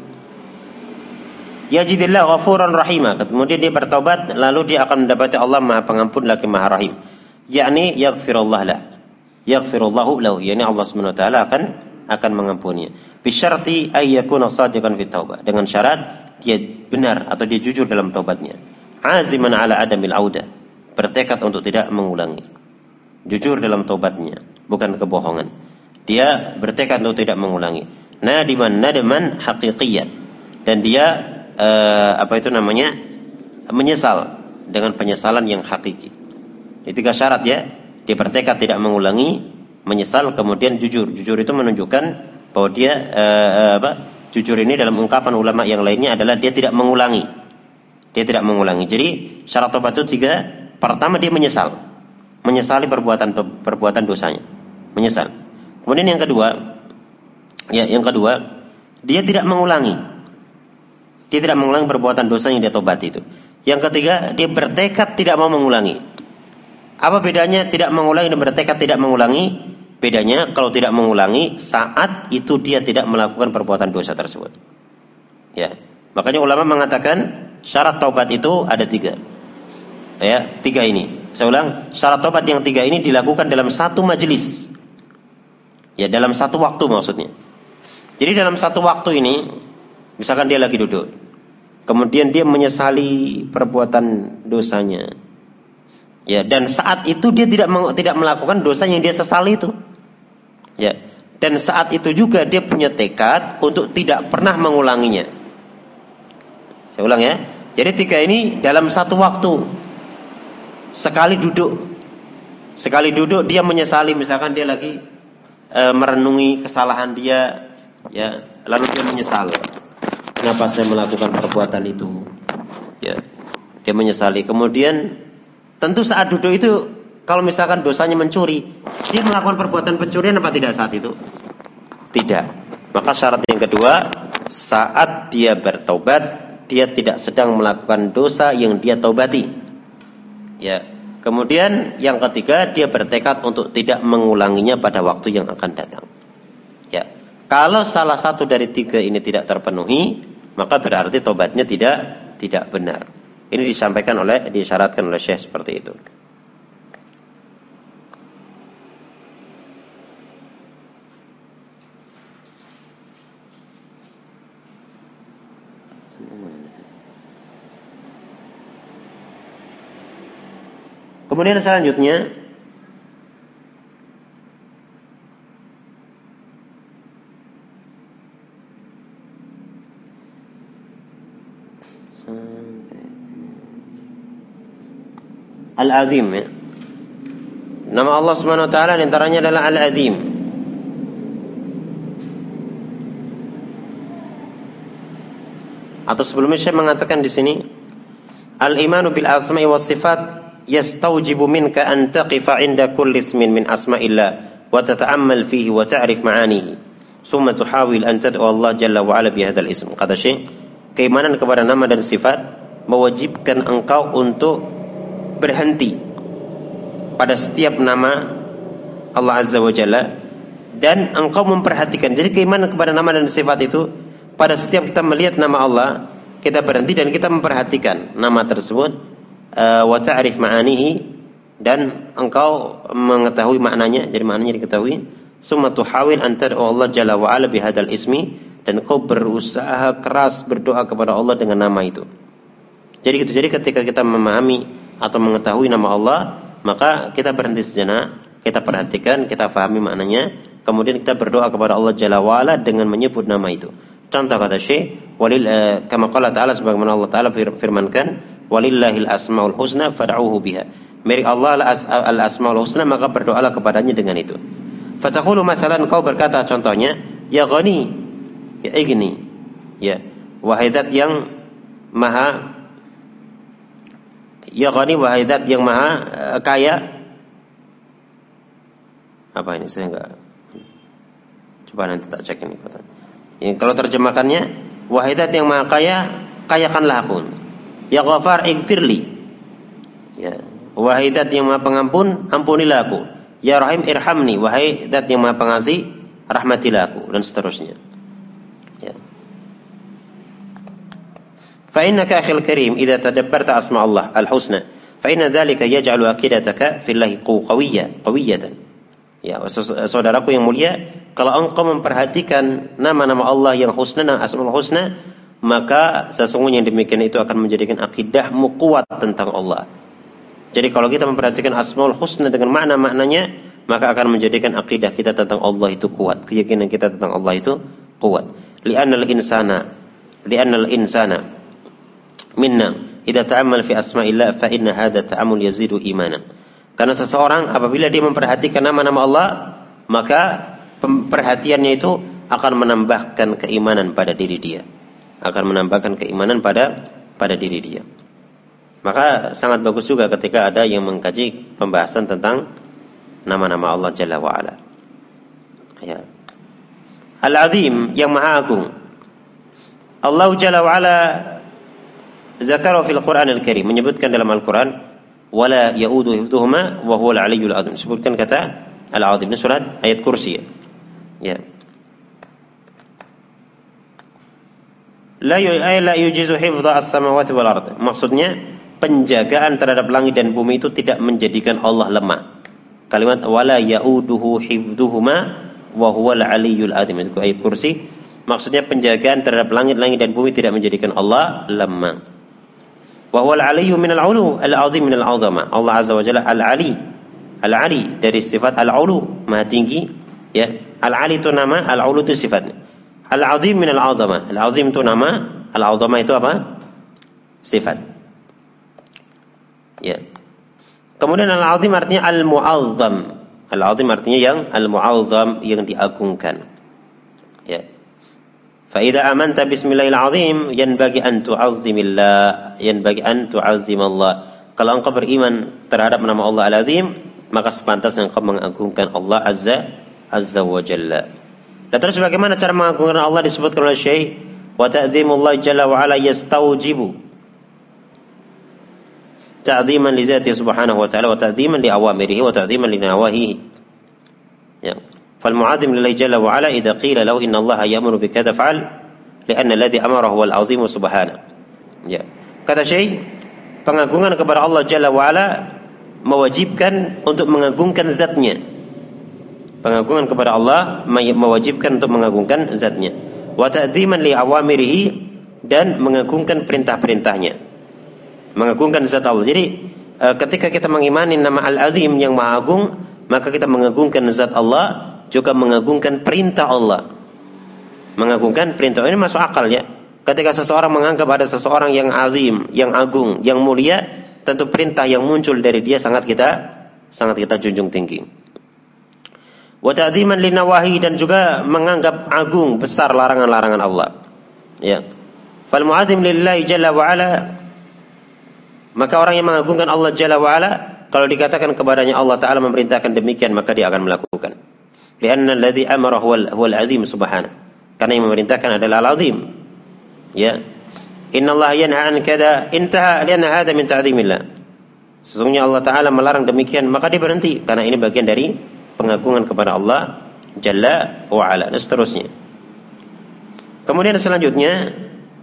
yajidillah ghafuran rahimah. Kemudian dia bertaubat, lalu dia akan mendapati Allah Maha Pengampun lagi Maha Rahim. Yakni yaghfirullah lah. Yaghfirullahu lahu. Yani Allah Subhanahu wa taala akan akan mengampuninya. Bi syarti ay yakuna shadiqan fi taubah. Dengan syarat dia benar atau dia jujur dalam taubatnya. Aziman ala adamil audah. Bertekad untuk tidak mengulangi. Jujur dalam taubatnya, bukan kebohongan. Dia bertekad untuk tidak mengulangi. Nadiman nadaman haqiqiyan. Dan dia Uh, apa itu namanya, menyesal dengan penyesalan yang hakiki. Itu tiga syarat ya. Dia bertekad tidak mengulangi, menyesal, kemudian jujur. Jujur itu menunjukkan bahwa dia uh, apa? Jujur ini dalam ungkapan ulama yang lainnya adalah dia tidak mengulangi. Dia tidak mengulangi. Jadi syarat tobat itu tiga. Pertama, dia menyesal, menyesali perbuatan perbuatan dosanya, menyesal. Kemudian yang kedua, ya yang kedua, dia tidak mengulangi. Dia tidak mengulangi perbuatan dosa yang dia tobati itu. Yang ketiga, dia bertekad tidak mau mengulangi. Apa bedanya tidak mengulangi dan bertekad tidak mengulangi? Bedanya, kalau tidak mengulangi, saat itu dia tidak melakukan perbuatan dosa tersebut. Ya, makanya ulama mengatakan syarat taubat itu ada tiga. Ya, tiga ini. Saya ulang, syarat taubat yang tiga ini dilakukan dalam satu majelis. Ya, dalam satu waktu maksudnya. Jadi dalam satu waktu ini, misalkan dia lagi duduk, kemudian dia menyesali perbuatan dosanya, ya, dan saat itu dia tidak tidak melakukan dosa yang dia sesali itu, ya, dan saat itu juga dia punya tekad untuk tidak pernah mengulanginya. Saya ulang ya, jadi tiga ini dalam satu waktu, sekali duduk, sekali duduk dia menyesali, misalkan dia lagi e, merenungi kesalahan dia, ya, lalu dia menyesal. Kenapa saya melakukan perbuatan itu? Ya, dia menyesali. Kemudian, tentu saat duduk itu, kalau misalkan dosanya mencuri, dia melakukan perbuatan pencurian apa tidak saat itu? Tidak. Maka syarat yang kedua, saat dia bertaubat, dia tidak sedang melakukan dosa yang dia taubati. Ya. Kemudian yang ketiga, dia bertekad untuk tidak mengulanginya pada waktu yang akan datang. Ya. Kalau salah satu dari tiga ini tidak terpenuhi, maka berarti tobatnya tidak tidak benar. Ini disampaikan oleh disyaratkan oleh Syekh seperti itu. Kemudian selanjutnya, Al-Azim, ya. Nama Allah Subhanahu wa taala di antaranya adalah Al-Azim. Atau sebelumnya saya mengatakan di sini, al-imanu bil asma'i was sifat yastawjibu minka an taqifa 'inda kulli ismin min asma'illah wa tata'ammal fihi wa ta'rif ma'anihi thumma tuhawil an tad'u Allah jalla wa 'ala bi hadzal ism. Kata Syekh, keimanan kepada nama dan sifat mewajibkan engkau untuk berhenti pada setiap nama Allah Azza wa Jalla, dan engkau memperhatikan. Jadi keimanan kepada nama dan sifat itu, pada setiap kita melihat nama Allah, kita berhenti dan kita memperhatikan nama tersebut, uh, wa ta'rif ma'anihi, dan engkau mengetahui maknanya, jadi maknanya diketahui. Summa tuhawil an tad'u Allah Jalla wa Ala bihadzal ismi, dan engkau berusaha keras berdoa kepada Allah dengan nama itu. Jadi gitu. Jadi ketika kita memahami atau mengetahui nama Allah, maka kita berhenti sejenak, kita perhatikan, kita fahami maknanya, kemudian kita berdoa kepada Allah Jalla wa Ala dengan menyebut nama itu. Contoh kata Syekh, walil uh, kama qala ta'ala, sebagaimana Allah Ta'ala firmankan, walillahil asmaul husna fad'uhu biha. Milik Allah al-asmaul husna, maka berdoalah kepadanya dengan itu. Fataqulu masalan, kau berkata contohnya, ya Ghani, ya Igni, ya wahai zat yang maha, ya Ghani, wahai zat yang maha uh, kaya. Apa ini, saya enggak, coba nanti tak cek ini kata. Ya, kalau terjemahkannya, wahai zat yang maha kaya, kayakanlah aku. Ya Ghafar ighfirli, ya wahai zat yang maha pengampun, ampunilah aku. Ya Rahim irhamni, wahai zat yang maha pengasih, rahmatilah aku, dan seterusnya. Ya. Fa innaka akhil karim idza tadabbarta asma Allah al-husna, fa inna dzalika yaj'alu aqidataka fillahi qawiyya qawiyatan. Ya, saudaraku yang mulia, kalau engkau memperhatikan nama-nama Allah yang husna dan asmaul husna, maka sesungguhnya yang demikian itu akan menjadikan akidahmu kuat tentang Allah. Jadi kalau kita memperhatikan asmaul husna dengan makna-maknanya, maka akan menjadikan akidah kita tentang Allah itu kuat, keyakinan kita tentang Allah itu kuat. Li'annal insana li'annal insana minna idza ta'ammal fi asma'illah fa inna hadha ta'ammul yazidu imanan. Karena seseorang apabila dia memperhatikan nama-nama Allah, maka perhatiannya itu akan menambahkan keimanan pada diri dia, akan menambahkan keimanan pada pada diri dia. Maka sangat bagus juga ketika ada yang mengkaji pembahasan tentang nama-nama Allah Jalla wa Ala. Ya. Al-Azim, yang Maha Agung. Allah Jalla wa Ala zakara fil Qur'an al-Karim, menyebutkan dalam Al-Qur'an, wala yaudu hifdhuhuma wa huwal aliyyul azim. Sebutkan kata Al-Azim di surat ayat kursi. Ya. La la yujizu hifdha as-samawati wal ard. Maksudnya penjagaan terhadap langit dan bumi itu tidak menjadikan Allah lemah. Kalimat wala yauduhu hifdhuhuma wa huwal aliyyul azim itu ayat kursi. Maksudnya penjagaan terhadap langit-langit dan bumi tidak menjadikan Allah lemah. Wa huwal aliyyu minal ulu, al-azim minal azama. Allah Azza wa Jalla al-ali. Al-ali dari sifat al-ulu, maha tinggi, ya. Al-ali itu nama, al-ulu itu sifatnya. Al-azim minal azama. Al-azim itu nama, al-azama itu apa? Sifat. Ya. Kemudian al-azim artinya al-mu'azzam. Al-azim artinya yang al-mu'azzam, yang diagungkan. Ya. Fa idza amanta bismillahil azim yanbaghi an tu'azzimillah, yanbaghi an tu'azzimallah. Kalau engkau beriman terhadap nama Allah Al-Azim, maka sepantasnya engkau mengagungkan Allah Azza Azza wa Jalla. Dan terus bagaimana cara mengagungkan Allah disebutkan oleh Syekh, wa ta'zimullah jalla wa ala yastaujibu ta'ziman li dzatihi subhanahu wa ta'ala wa ta'ziman li awamirihi wa ta'ziman li nawahihi. Ya. فالمعظم لله جل وعلا إذا قيل له إن الله يأمر بكذا فعل لأن الذي أمره هو العظيم سبحانه. Ya. Kata Syekh, pengagungan kepada Allah Jalla wa Ala mewajibkan untuk mengagungkan zatnya. Pengagungan kepada Allah mewajibkan untuk mengagungkan zatnya. Wa ta'dziman li awamirihi, dan mengagungkan perintah-perintahnya. Mengagungkan zat Allah. Jadi ketika kita mengimani nama Al-Azim yang Maha Agung, maka kita mengagungkan zat Allah, juga mengagungkan perintah Allah. Mengagungkan perintah ini masuk akal ya. Ketika seseorang menganggap ada seseorang yang azim, yang agung, yang mulia, tentu perintah yang muncul dari dia sangat kita sangat kita junjung tinggi. Wa ta'dziman linawahi, dan juga menganggap agung besar larangan-larangan Allah. Ya. Fal mu'azzim lillahi jalla wa ala, maka orang yang mengagungkan Allah Jalla wa Ala, kalau dikatakan kepadanya Allah Ta'ala memerintahkan demikian, maka dia akan melakukan. Lianna alladhi amara huwal huwal azim subhanahu. Karena yang memerintahkan adalah al-azim. Ya. Innallaha yanha 'an kada intaha lianna hadha min ta'zimillah. Sesungguhnya Allah Ta'ala melarang demikian, maka dia berhenti karena ini bagian dari pengagungan kepada Allah Jalla wa Ala, dan seterusnya. Kemudian selanjutnya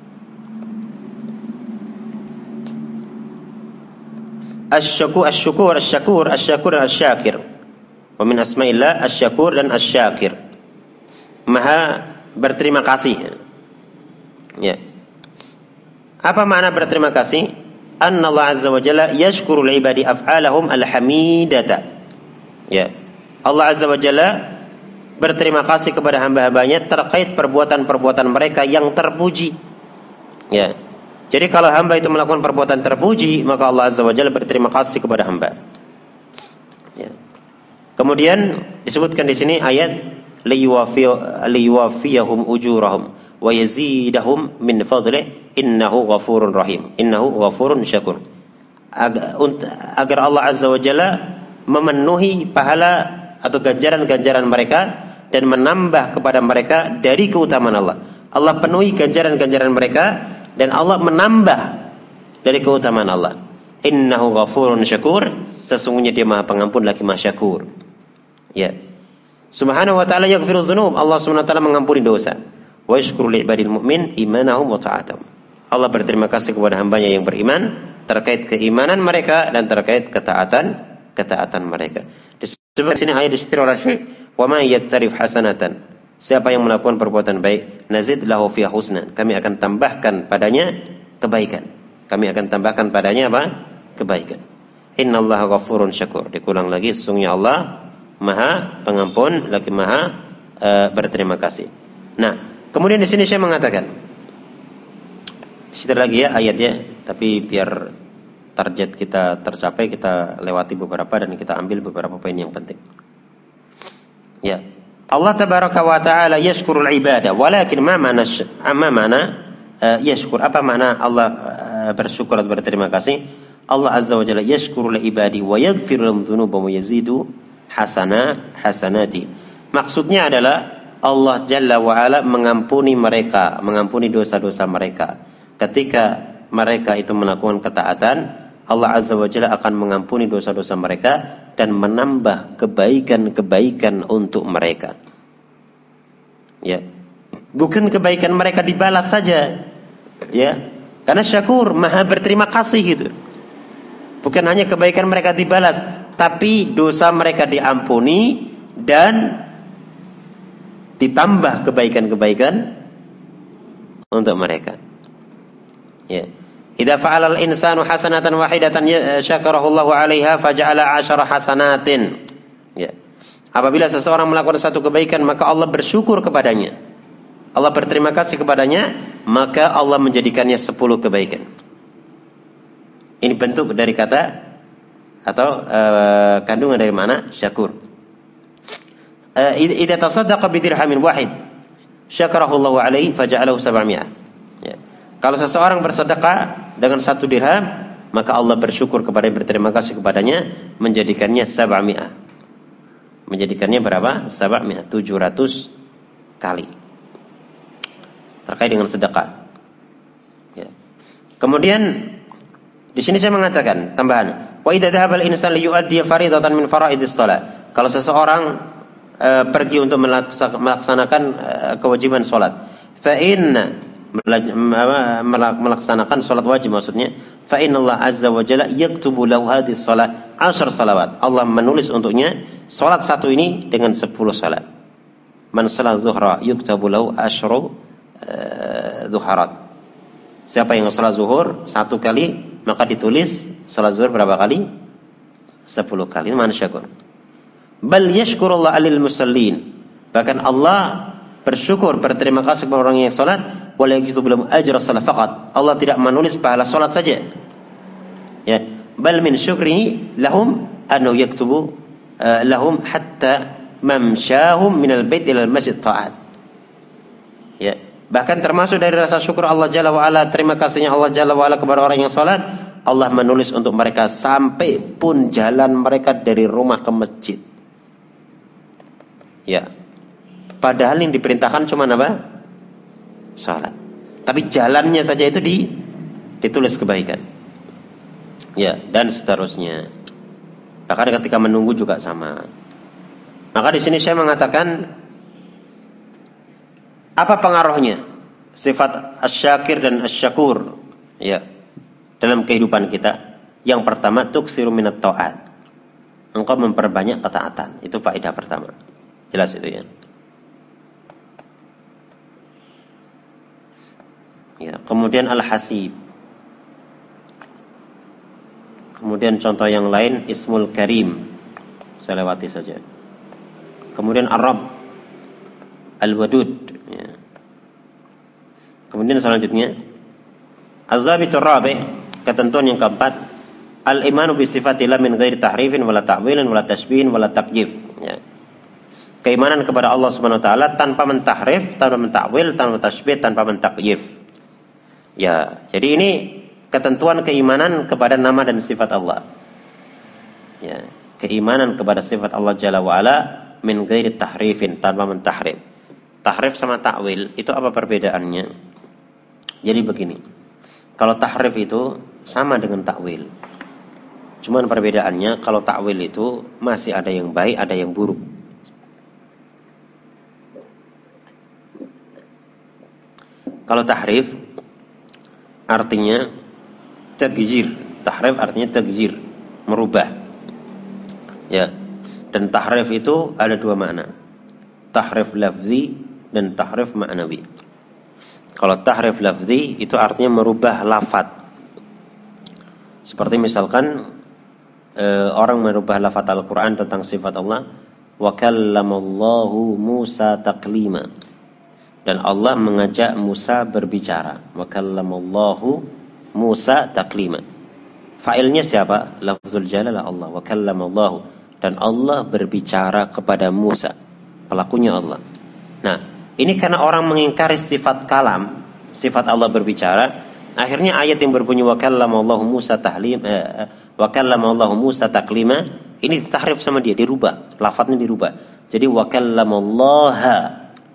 Asy-syukur asy-syukur asy-syakur asy-syakur asy-syakir. Wa min asma'illah asy-syakur dan asy-syakir. Maha berterima kasih. Ya. Apa makna berterima kasih? Anna Allah Azza wa Jalla yashkuru al-ibadi af'alahum al-hamidata. Ya. Allah Azza wa Jalla berterima kasih kepada hamba-hambanya terkait perbuatan-perbuatan mereka yang terpuji. Ya. Jadi kalau hamba itu melakukan perbuatan terpuji, maka Allah Azza wa Jalla berterima kasih kepada hamba. Ya. Kemudian disebutkan di sini ayat liyuwafiyahum ujurahum wa yazidahum min fadlih innahu ghafurur rahim innahu ghafurun syakur. Agar Allah Azza wa Jalla memenuhi pahala atau ganjaran-ganjaran mereka dan menambah kepada mereka dari keutamaan Allah. Allah penuhi ganjaran-ganjaran mereka dan Allah menambah dari keutamaan Allah. Innahu ghafurun syakur, sesungguhnya dia Maha Pengampun lagi Maha Syakur. Ya. Subhanahu wa ta'ala yaghfiru dzunub, Allah Subhanahu wa ta'ala mengampuni dosa. Wa yashkuru li'ibadil mu'min imanahum wa ta'atahum. Allah berterima kasih kepada hambanya yang beriman terkait keimanan mereka dan terkait ketaatan ketaatan mereka. Disebut sini ayat disebut oleh Syekh, "Wa may yaktarif hasanatan." Siapa yang melakukan perbuatan baik, nazid lahu fiha husna. Kami akan tambahkan padanya kebaikan. Kami akan tambahkan padanya apa? Kebaikan. Innallaha ghafurun syakur. Dikulang lagi, sesungguhnya Allah Maha Pengampun lagi Maha uh, berterima kasih. Nah, kemudian di sini saya mengatakan, situ lagi ya ayatnya, tapi biar target kita tercapai, kita lewati beberapa dan kita ambil beberapa poin yang penting. Ya, Allah tabaraka wa taala yashkurul ibadah, walakin ma mana ma mana uh, yashkur, apa makna Allah uh, bersyukur atau berterima kasih? Allah azza wa jalla yashkurul ibadi wa yaghfiru lahum dzunubahum wa yazidu hasana hasanati. Maksudnya adalah Allah jalla wa ala mengampuni mereka, mengampuni dosa-dosa mereka. Ketika mereka itu melakukan ketaatan, Allah azza wa jalla akan mengampuni dosa-dosa mereka dan menambah kebaikan-kebaikan untuk mereka. Ya. Bukan kebaikan mereka dibalas saja. Ya. Karena syakur, Maha berterima kasih gitu. Bukan hanya kebaikan mereka dibalas, tapi dosa mereka diampuni dan ditambah kebaikan-kebaikan untuk mereka. Ya. Idza fa'ala al-insanu hasanatan wahidatan syakarahu Allahu 'alaiha faja'ala 'ashara hasanatin. Ya. Apabila seseorang melakukan satu kebaikan, maka Allah bersyukur kepadanya. Allah berterima kasih kepadanya, maka Allah menjadikannya sepuluh kebaikan. Ini bentuk dari kata atau uh, kandungan dari mana? Syakur. Uh, idza tasaddaqa bi dirhamin wahid syakarahu Allahu 'alaihi faja'alahu sab'ami'ah. Ya. Kalau seseorang bersedekah dengan satu dirham, maka Allah bersyukur kepada yang berterima kasih kepadanya, menjadikannya sab'ami'ah. Menjadikannya berapa? Sab'ami'ah, tujuh ratus kali. Terkait dengan sedekah. Ya. Kemudian di sini saya mengatakan tambahan, wa idza dhahaba al-insan li yu'addi faridatan min fara'idis shalah. Kalau seseorang e, pergi untuk melaksanakan e, kewajiban salat, fa inna melaksanakan salat wajib maksudnya, fa innallaha azza wa jalla yaktubu lahu hadhihi shalah ashar salawat. Allah menulis untuknya salat satu ini dengan sepuluh salat. Man shalla zuhra yuktabu lahu asyru zuharat. Siapa yang salat zuhur satu kali, maka ditulis salat zuhur berapa kali? sepuluh kali. Man syakur. Bal yashkurullah alil musallin. Bahkan Allah bersyukur, berterima kasih kepada orang yang salat, wala yaktubu lahum ajra salat faqat. Allah tidak menulis pahala salat saja. Ya, bal min syukrihi lahum annahu yaktubu uh, lahum hatta mamsyahum minal bait ilal masjid ta'at. Ya, bahkan termasuk dari rasa syukur Allah Jalla wa Ala, terima kasihnya Allah Jalla wa Ala kepada orang yang salat, Allah menulis untuk mereka sampai pun jalan mereka dari rumah ke masjid. Ya. Padahal yang diperintahkan cuma apa? Salat. Tapi jalannya saja itu di ditulis kebaikan. Ya, dan seterusnya. Bahkan ketika menunggu juga sama. Maka di sini saya mengatakan, apa pengaruhnya sifat asy-syakir dan asy-syakur ya dalam kehidupan kita? Yang pertama, tuksiru minat ta'at. Engkau memperbanyak ketaatan. Itu faedah pertama. Jelas itu ya. Ya, kemudian al-hasib. Kemudian contoh yang lain, ismul karim. Saya lewati saja. Kemudian ar-rabb, al-wadud ya. Kemudian selanjutnya az-zabitur rabi', ketentuan yang keempat, al-imanu bi sifatillah min ghairi tahrifin wala ta'wilin wala tashbihin wala takyif ya. Keimanan kepada Allah Subhanahu wa taala tanpa mentahrif, tanpa mentakwil, tanpa tasbih, tanpa mentakyif. Ya, jadi ini ketentuan keimanan kepada nama dan sifat Allah. Ya, keimanan kepada sifat Allah Jalla wa Ala min ghairi tahrifin, tanpa mentahrif. Tahrif sama takwil itu apa perbedaannya? Jadi begini. Kalau tahrif itu sama dengan takwil. Cuman perbedaannya kalau takwil itu masih ada yang baik, ada yang buruk. Kalau tahrif artinya tagyir. Tahrif artinya tagyir, merubah. Ya. Dan tahrif itu ada dua makna. Tahrif lafzi dan tahrif ma'nawi. Kalau tahrif lafzi itu artinya merubah lafaz. Seperti misalkan e, orang merubah lafaz Al-Qur'an tentang sifat Allah, wa kallamallahu Musa taklima. Dan Allah mengajak Musa berbicara. Wa kallamallahu Musa taklima. Fa'ilnya siapa? Lafzul jalalah Allah. Wa kallamallahu. Dan Allah berbicara kepada Musa. Pelakunya Allah. Nah, ini karena orang mengingkari sifat kalam, sifat Allah berbicara, akhirnya ayat yang berbunyi wa kallamallahu Musa tahlim eh, wa kallamallahu Musa taklima, ini ditahrif sama dia, dirubah, lafadznya dirubah. Jadi wa kallamallaha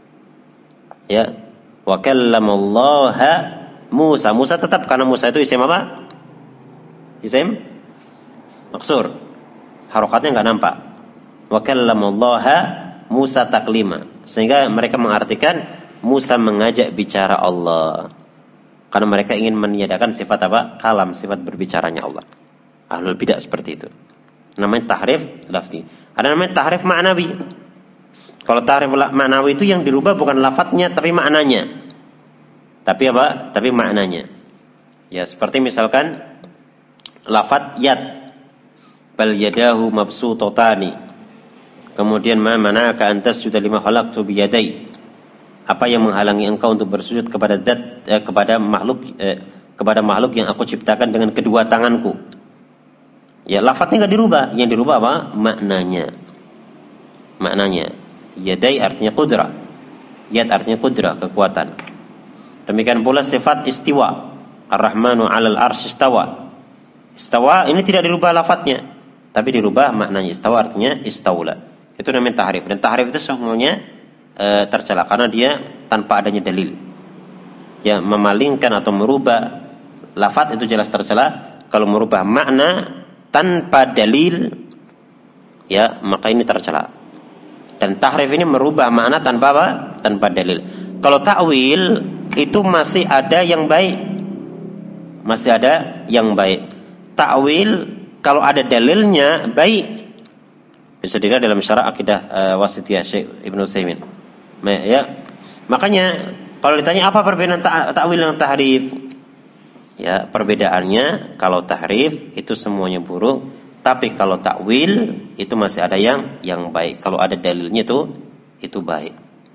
ya, wa kallamallaha Musa. Musa tetap karena Musa itu isim apa? Isim maksur. Harokatnya enggak nampak. Wa kallamallaha Musa taklima. Sehingga mereka mengartikan Musa mengajak bicara Allah. Karena mereka ingin meniadakan sifat apa? Kalam, sifat berbicaranya Allah. Ahlul bidah seperti itu. Namanya tahrif lafzi. Ada namanya tahrif ma'nawi. Kalau tahrif ma'nawi itu yang dirubah bukan lafadznya tapi maknanya. Tapi apa? Tapi maknanya. Ya, seperti misalkan lafadz yad. Bal yadahu mabsutatani. Kemudian ma mana'aka an tasjuda lima khalaqtu bi yadai. Apa yang menghalangi engkau untuk bersujud kepada zat eh, kepada makhluk eh, kepada makhluk yang aku ciptakan dengan kedua tanganku. Ya, lafadznya enggak dirubah, yang dirubah apa? Maknanya. Maknanya. Yadai artinya qudrah. Yad artinya qudrah, kekuatan. Demikian pula sifat istiwa. Ar-Rahmanu 'alal arsy istawa. Istawa ini tidak dirubah lafadznya, tapi dirubah maknanya. Istawa artinya istaula. Itu namanya tahrif. Dan tahrif itu semuanya e, tercela karena dia tanpa adanya dalil. Ya, memalingkan atau merubah lafadz itu jelas tercela. Kalau merubah makna tanpa dalil, ya, maka ini tercela. Dan tahrif ini merubah makna tanpa apa? Tanpa dalil. Kalau takwil itu masih ada yang baik. Masih ada yang baik. Takwil kalau ada dalilnya baik. Bisa dilihat dalam syarah akidah uh, wasithiyah Syekh Ibnu Utsaimin. Ya. Makanya kalau ditanya apa perbedaan takwil dan tahrif? Ya, perbedaannya kalau tahrif itu semuanya buruk, tapi kalau takwil itu masih ada yang yang baik. Kalau ada dalilnya itu itu baik.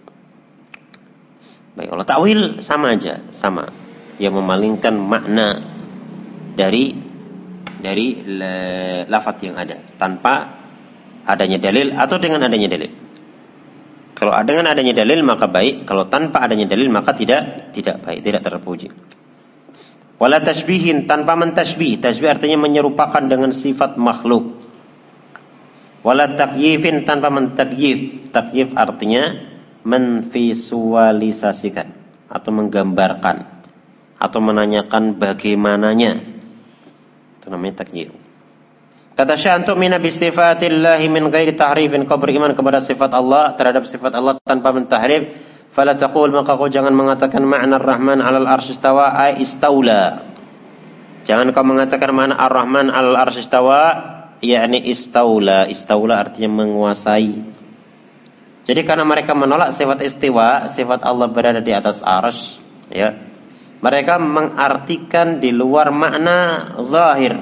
Baik, kalau takwil sama aja, sama. Yang memalingkan makna dari dari lafaz yang ada tanpa adanya dalil atau dengan adanya dalil. Kalau dengan adanya dalil maka baik, kalau tanpa adanya dalil maka tidak tidak baik, tidak terpuji. Wala tashbihin, tanpa mentasbih. Tasbih artinya menyerupakan dengan sifat makhluk. Wala takyifin, tanpa mentakyif. Takyif artinya menvisualisasikan atau menggambarkan atau menanyakan bagaimananya. Itu namanya takyif. Kata Syekh, untuk mina bi sifatillahi min ghairi tahrifin, kau beriman kepada sifat Allah, terhadap sifat Allah tanpa mentahrif, fala taqul, maka kau jangan mengatakan makna Ar-Rahman 'alal arsy istawa ay istaula. Jangan kau mengatakan makna Ar-Rahman 'alal arsy istawa yakni istaula. Istaula artinya menguasai. Jadi karena mereka menolak sifat istiwa, sifat Allah berada di atas arsy, ya. Mereka mengartikan di luar makna zahir.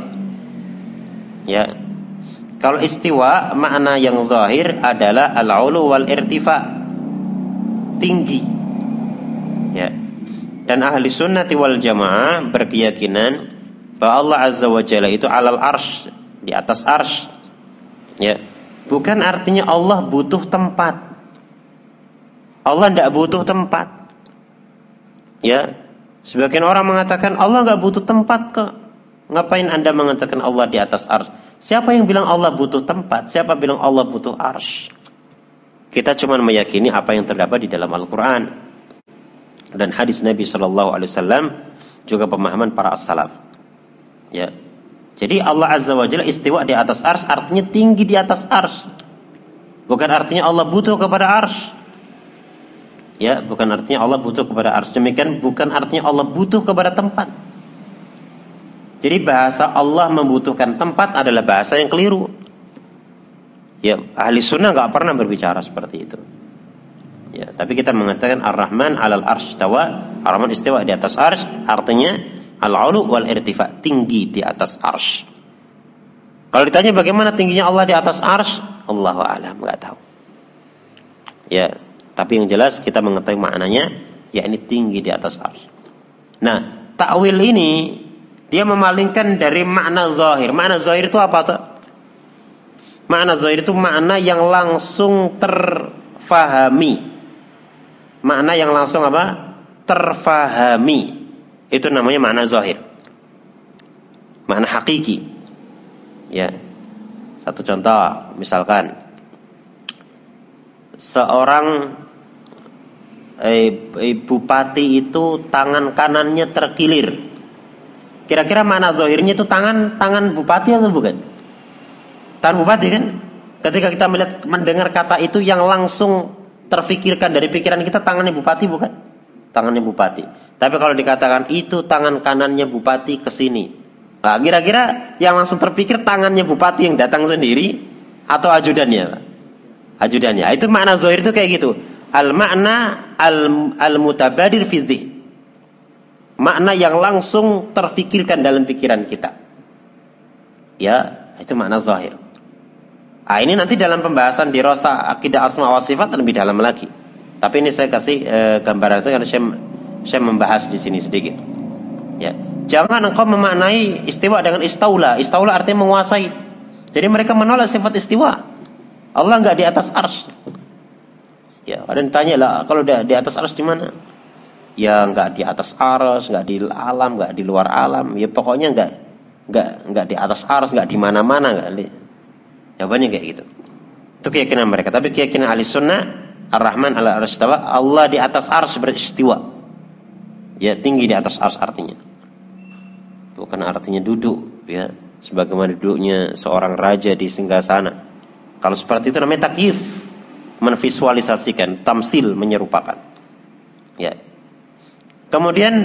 Ya. Kalau istiwa, makna yang zahir adalah al-'ulu wal irtifa, tinggi. Ya. Dan ahli sunnati wal jamaah berkeyakinan bahwa Allah azza wa jalla itu alal arsy, di atas arsy. Ya. Bukan artinya Allah butuh tempat. Allah tidak butuh tempat. Ya. Sebagian orang mengatakan Allah nggak butuh tempat kok. Ngapain Anda mengatakan Allah di atas arsy? Siapa yang bilang Allah butuh tempat? Siapa bilang Allah butuh arsy? Kita cuma meyakini apa yang terdapat di dalam Al-Quran dan hadis Nabi Shallallahu Alaihi Wasallam, juga pemahaman para as-salaf. Ya, jadi Allah Azza wa Jalla istiwa di atas arsy artinya tinggi di atas arsy. Bukan artinya Allah butuh kepada arsy. Ya, bukan artinya Allah butuh kepada arsy. Demikian bukan artinya Allah butuh kepada tempat. Jadi bahasa Allah membutuhkan tempat adalah bahasa yang keliru. Ya, ahli sunnah nggak pernah berbicara seperti itu. Ya, tapi kita mengatakan Ar-Rahman 'alal arsy istawa. Ar-Rahman istiwa di atas arsy, artinya al-'ulu wal irtifa, tinggi di atas arsy. Kalau ditanya bagaimana tingginya Allah di atas arsy, Allahu a'lam, nggak tahu. Ya. Tapi yang jelas kita mengetahui maknanya, yakni tinggi di atas arsy. Nah, takwil ini dia memalingkan dari makna zahir. Makna zahir itu apa tuh? Makna zahir itu makna yang langsung terfahami. Makna yang langsung apa? Terfahami. Itu namanya makna zahir. Makna hakiki. Ya. Satu contoh, misalkan seorang Eh, bupati itu tangan kanannya terkilir. Kira-kira mana zahirnya itu tangan tangan bupati atau bukan? Tangan bupati kan? Ketika kita melihat mendengar kata itu yang langsung terfikirkan dari pikiran kita tangannya bupati bukan? Tangannya bupati. Tapi kalau dikatakan itu tangan kanannya bupati ke sini. Nah, kira-kira yang langsung terpikir tangannya bupati yang datang sendiri atau ajudannya? Ajudannya. Itu makna zahir itu kayak gitu. Al-makna al-mutabadir fi dzihn. Makna yang langsung terfikirkan dalam pikiran kita. Ya, itu makna zahir. Ah, ini nanti dalam pembahasan dirasa akidah asma wa sifat lebih dalam lagi. Tapi ini saya kasih eh, gambaran saya karena saya, saya membahas di sini sedikit. Ya, jangan engkau memaknai istiwa dengan istaula. Istaula artinya menguasai. Jadi mereka menolak sifat istiwa. Allah enggak di atas arsy. Ya, ada yang tanya lah, kalau di, di atas arsy di mana? Ya enggak di atas arsy, enggak di alam, enggak di luar alam. Ya pokoknya enggak enggak enggak di atas arsy, enggak di mana-mana, enggak. Jawabannya kayak gitu. Itu keyakinan mereka. Tapi keyakinan ahli sunnah, Ar-Rahman 'alal arsy istawa, Allah di atas arsy beristiwa. Ya, tinggi di atas arsy artinya. Bukan artinya duduk, ya, sebagaimana duduknya seorang raja di singgasana. Kalau seperti itu namanya takyif. Menvisualisasikan, tamsil, menyerupakan. Ya. Kemudian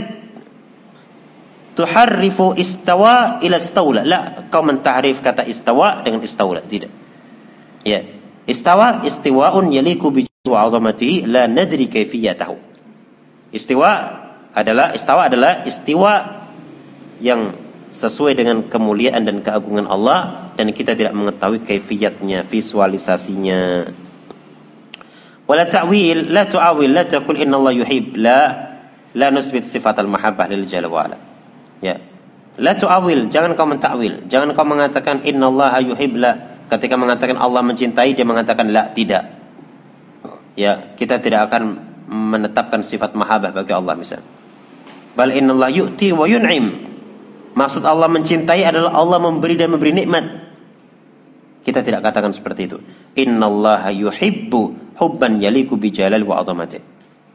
tuharrifu istawa ila istaula. La, kau mentahrif kata istawa dengan istaula, tidak. Ya. Istawa istiwaun yaliku bi 'azamatihi la nadri kaifiyatahu. Istiwa adalah istawa adalah istiwa yang sesuai dengan kemuliaan dan keagungan Allah dan kita tidak mengetahui kaifiyatnya, visualisasinya. Wala ta'wil, la tu'awil, la taqul inna Allah yuhib, la la nusbit sifat al-mahabbah lil jalla wa ala. Ya. La tu'awil, jangan kau mentakwil, jangan kau mengatakan inna Allah yuhib, la. Ketika mengatakan Allah mencintai, dia mengatakan la, tidak. Ya, kita tidak akan menetapkan sifat mahabbah bagi Allah misalnya. Bal inna Allah yu'ti wa yun'im. Maksud Allah mencintai adalah Allah memberi dan memberi nikmat. Kita tidak katakan seperti itu. Innallaha yuhibbu hubban yaliku bi jalal wa 'azamati.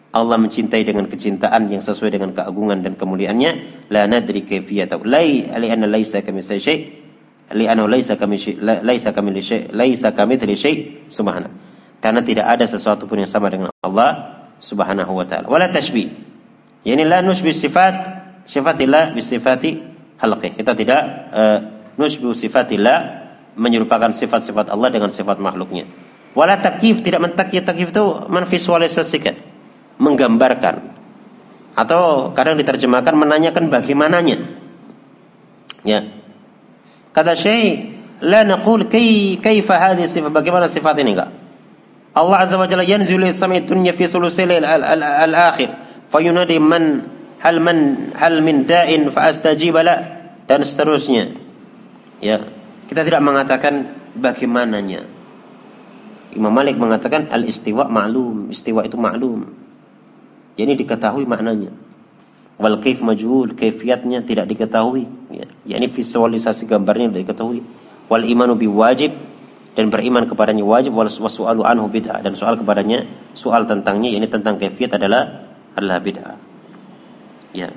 Allah mencintai dengan kecintaan yang sesuai dengan keagungan dan kemuliaannya. La nadri kaifiyatahu. Lai li'anna laisa kamitslihi syai'. Li'anna laisa kamitslihi laisa kamitslihi syai'. Laisa kamitslihi syai' subhanahu. Karena tidak ada sesuatu pun yang sama dengan Allah Subhanahu wa taala. Wala tashbih. Yani la nushbih sifat sifatillah bi sifati khalqih. Kita tidak uh, nushbih sifatillah menyerupakan sifat-sifat Allah dengan sifat makhluknya. Wala takyif, tidak mentakyif. Takyif itu menvisualisasikan, menggambarkan, atau kadang diterjemahkan menanyakan bagaimananya. Ya. Kata Syekh, la naqul kay kaifa hadhihi sifat, bagaimana sifat ini enggak? Allah Azza wa Jalla yanzilu ila samai dunya fi sulusil al-akhir fayunadi man hal man hal min da'in fa astajiba la, dan seterusnya. Ya, kita tidak mengatakan bagaimananya. Imam Malik mengatakan al-istiwa ma'lum, istiwa itu ma'lum. Jadi diketahui maknanya. Wal kaif majhul, kaifiyatnya tidak diketahui, ya. Yani visualisasi gambarnya tidak diketahui. Wal imanu biwajib, dan beriman kepadanya wajib. Wal su'alu anhu bid'ah, dan soal kepadanya, soal tentangnya, ini tentang kaifiyat adalah adalah bid'ah. Ya.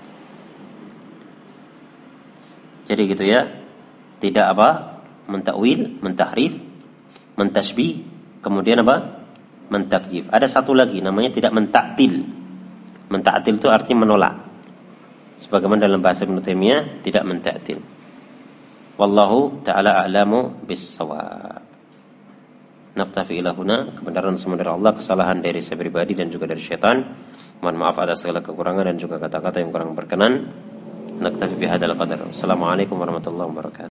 Jadi gitu ya. Tidak apa? Mentakwil, mentahrif, mentasbih, kemudian apa? Mentakyif. Ada satu lagi namanya tidak mentaktil. Mentaktil itu artinya menolak. Sebagaimana dalam bahasa Ibnu Taimiyah tidak mentaktil. Wallahu ta'ala a'lamu bis-shawab. Naktafi ila huna, kebenaran semua dari Allah, kesalahan dari saya pribadi dan juga dari syaitan. Mohon maaf atas segala kekurangan dan juga kata-kata yang kurang berkenan. Naktafi bihadzal qadar. Assalamualaikum warahmatullahi wabarakatuh.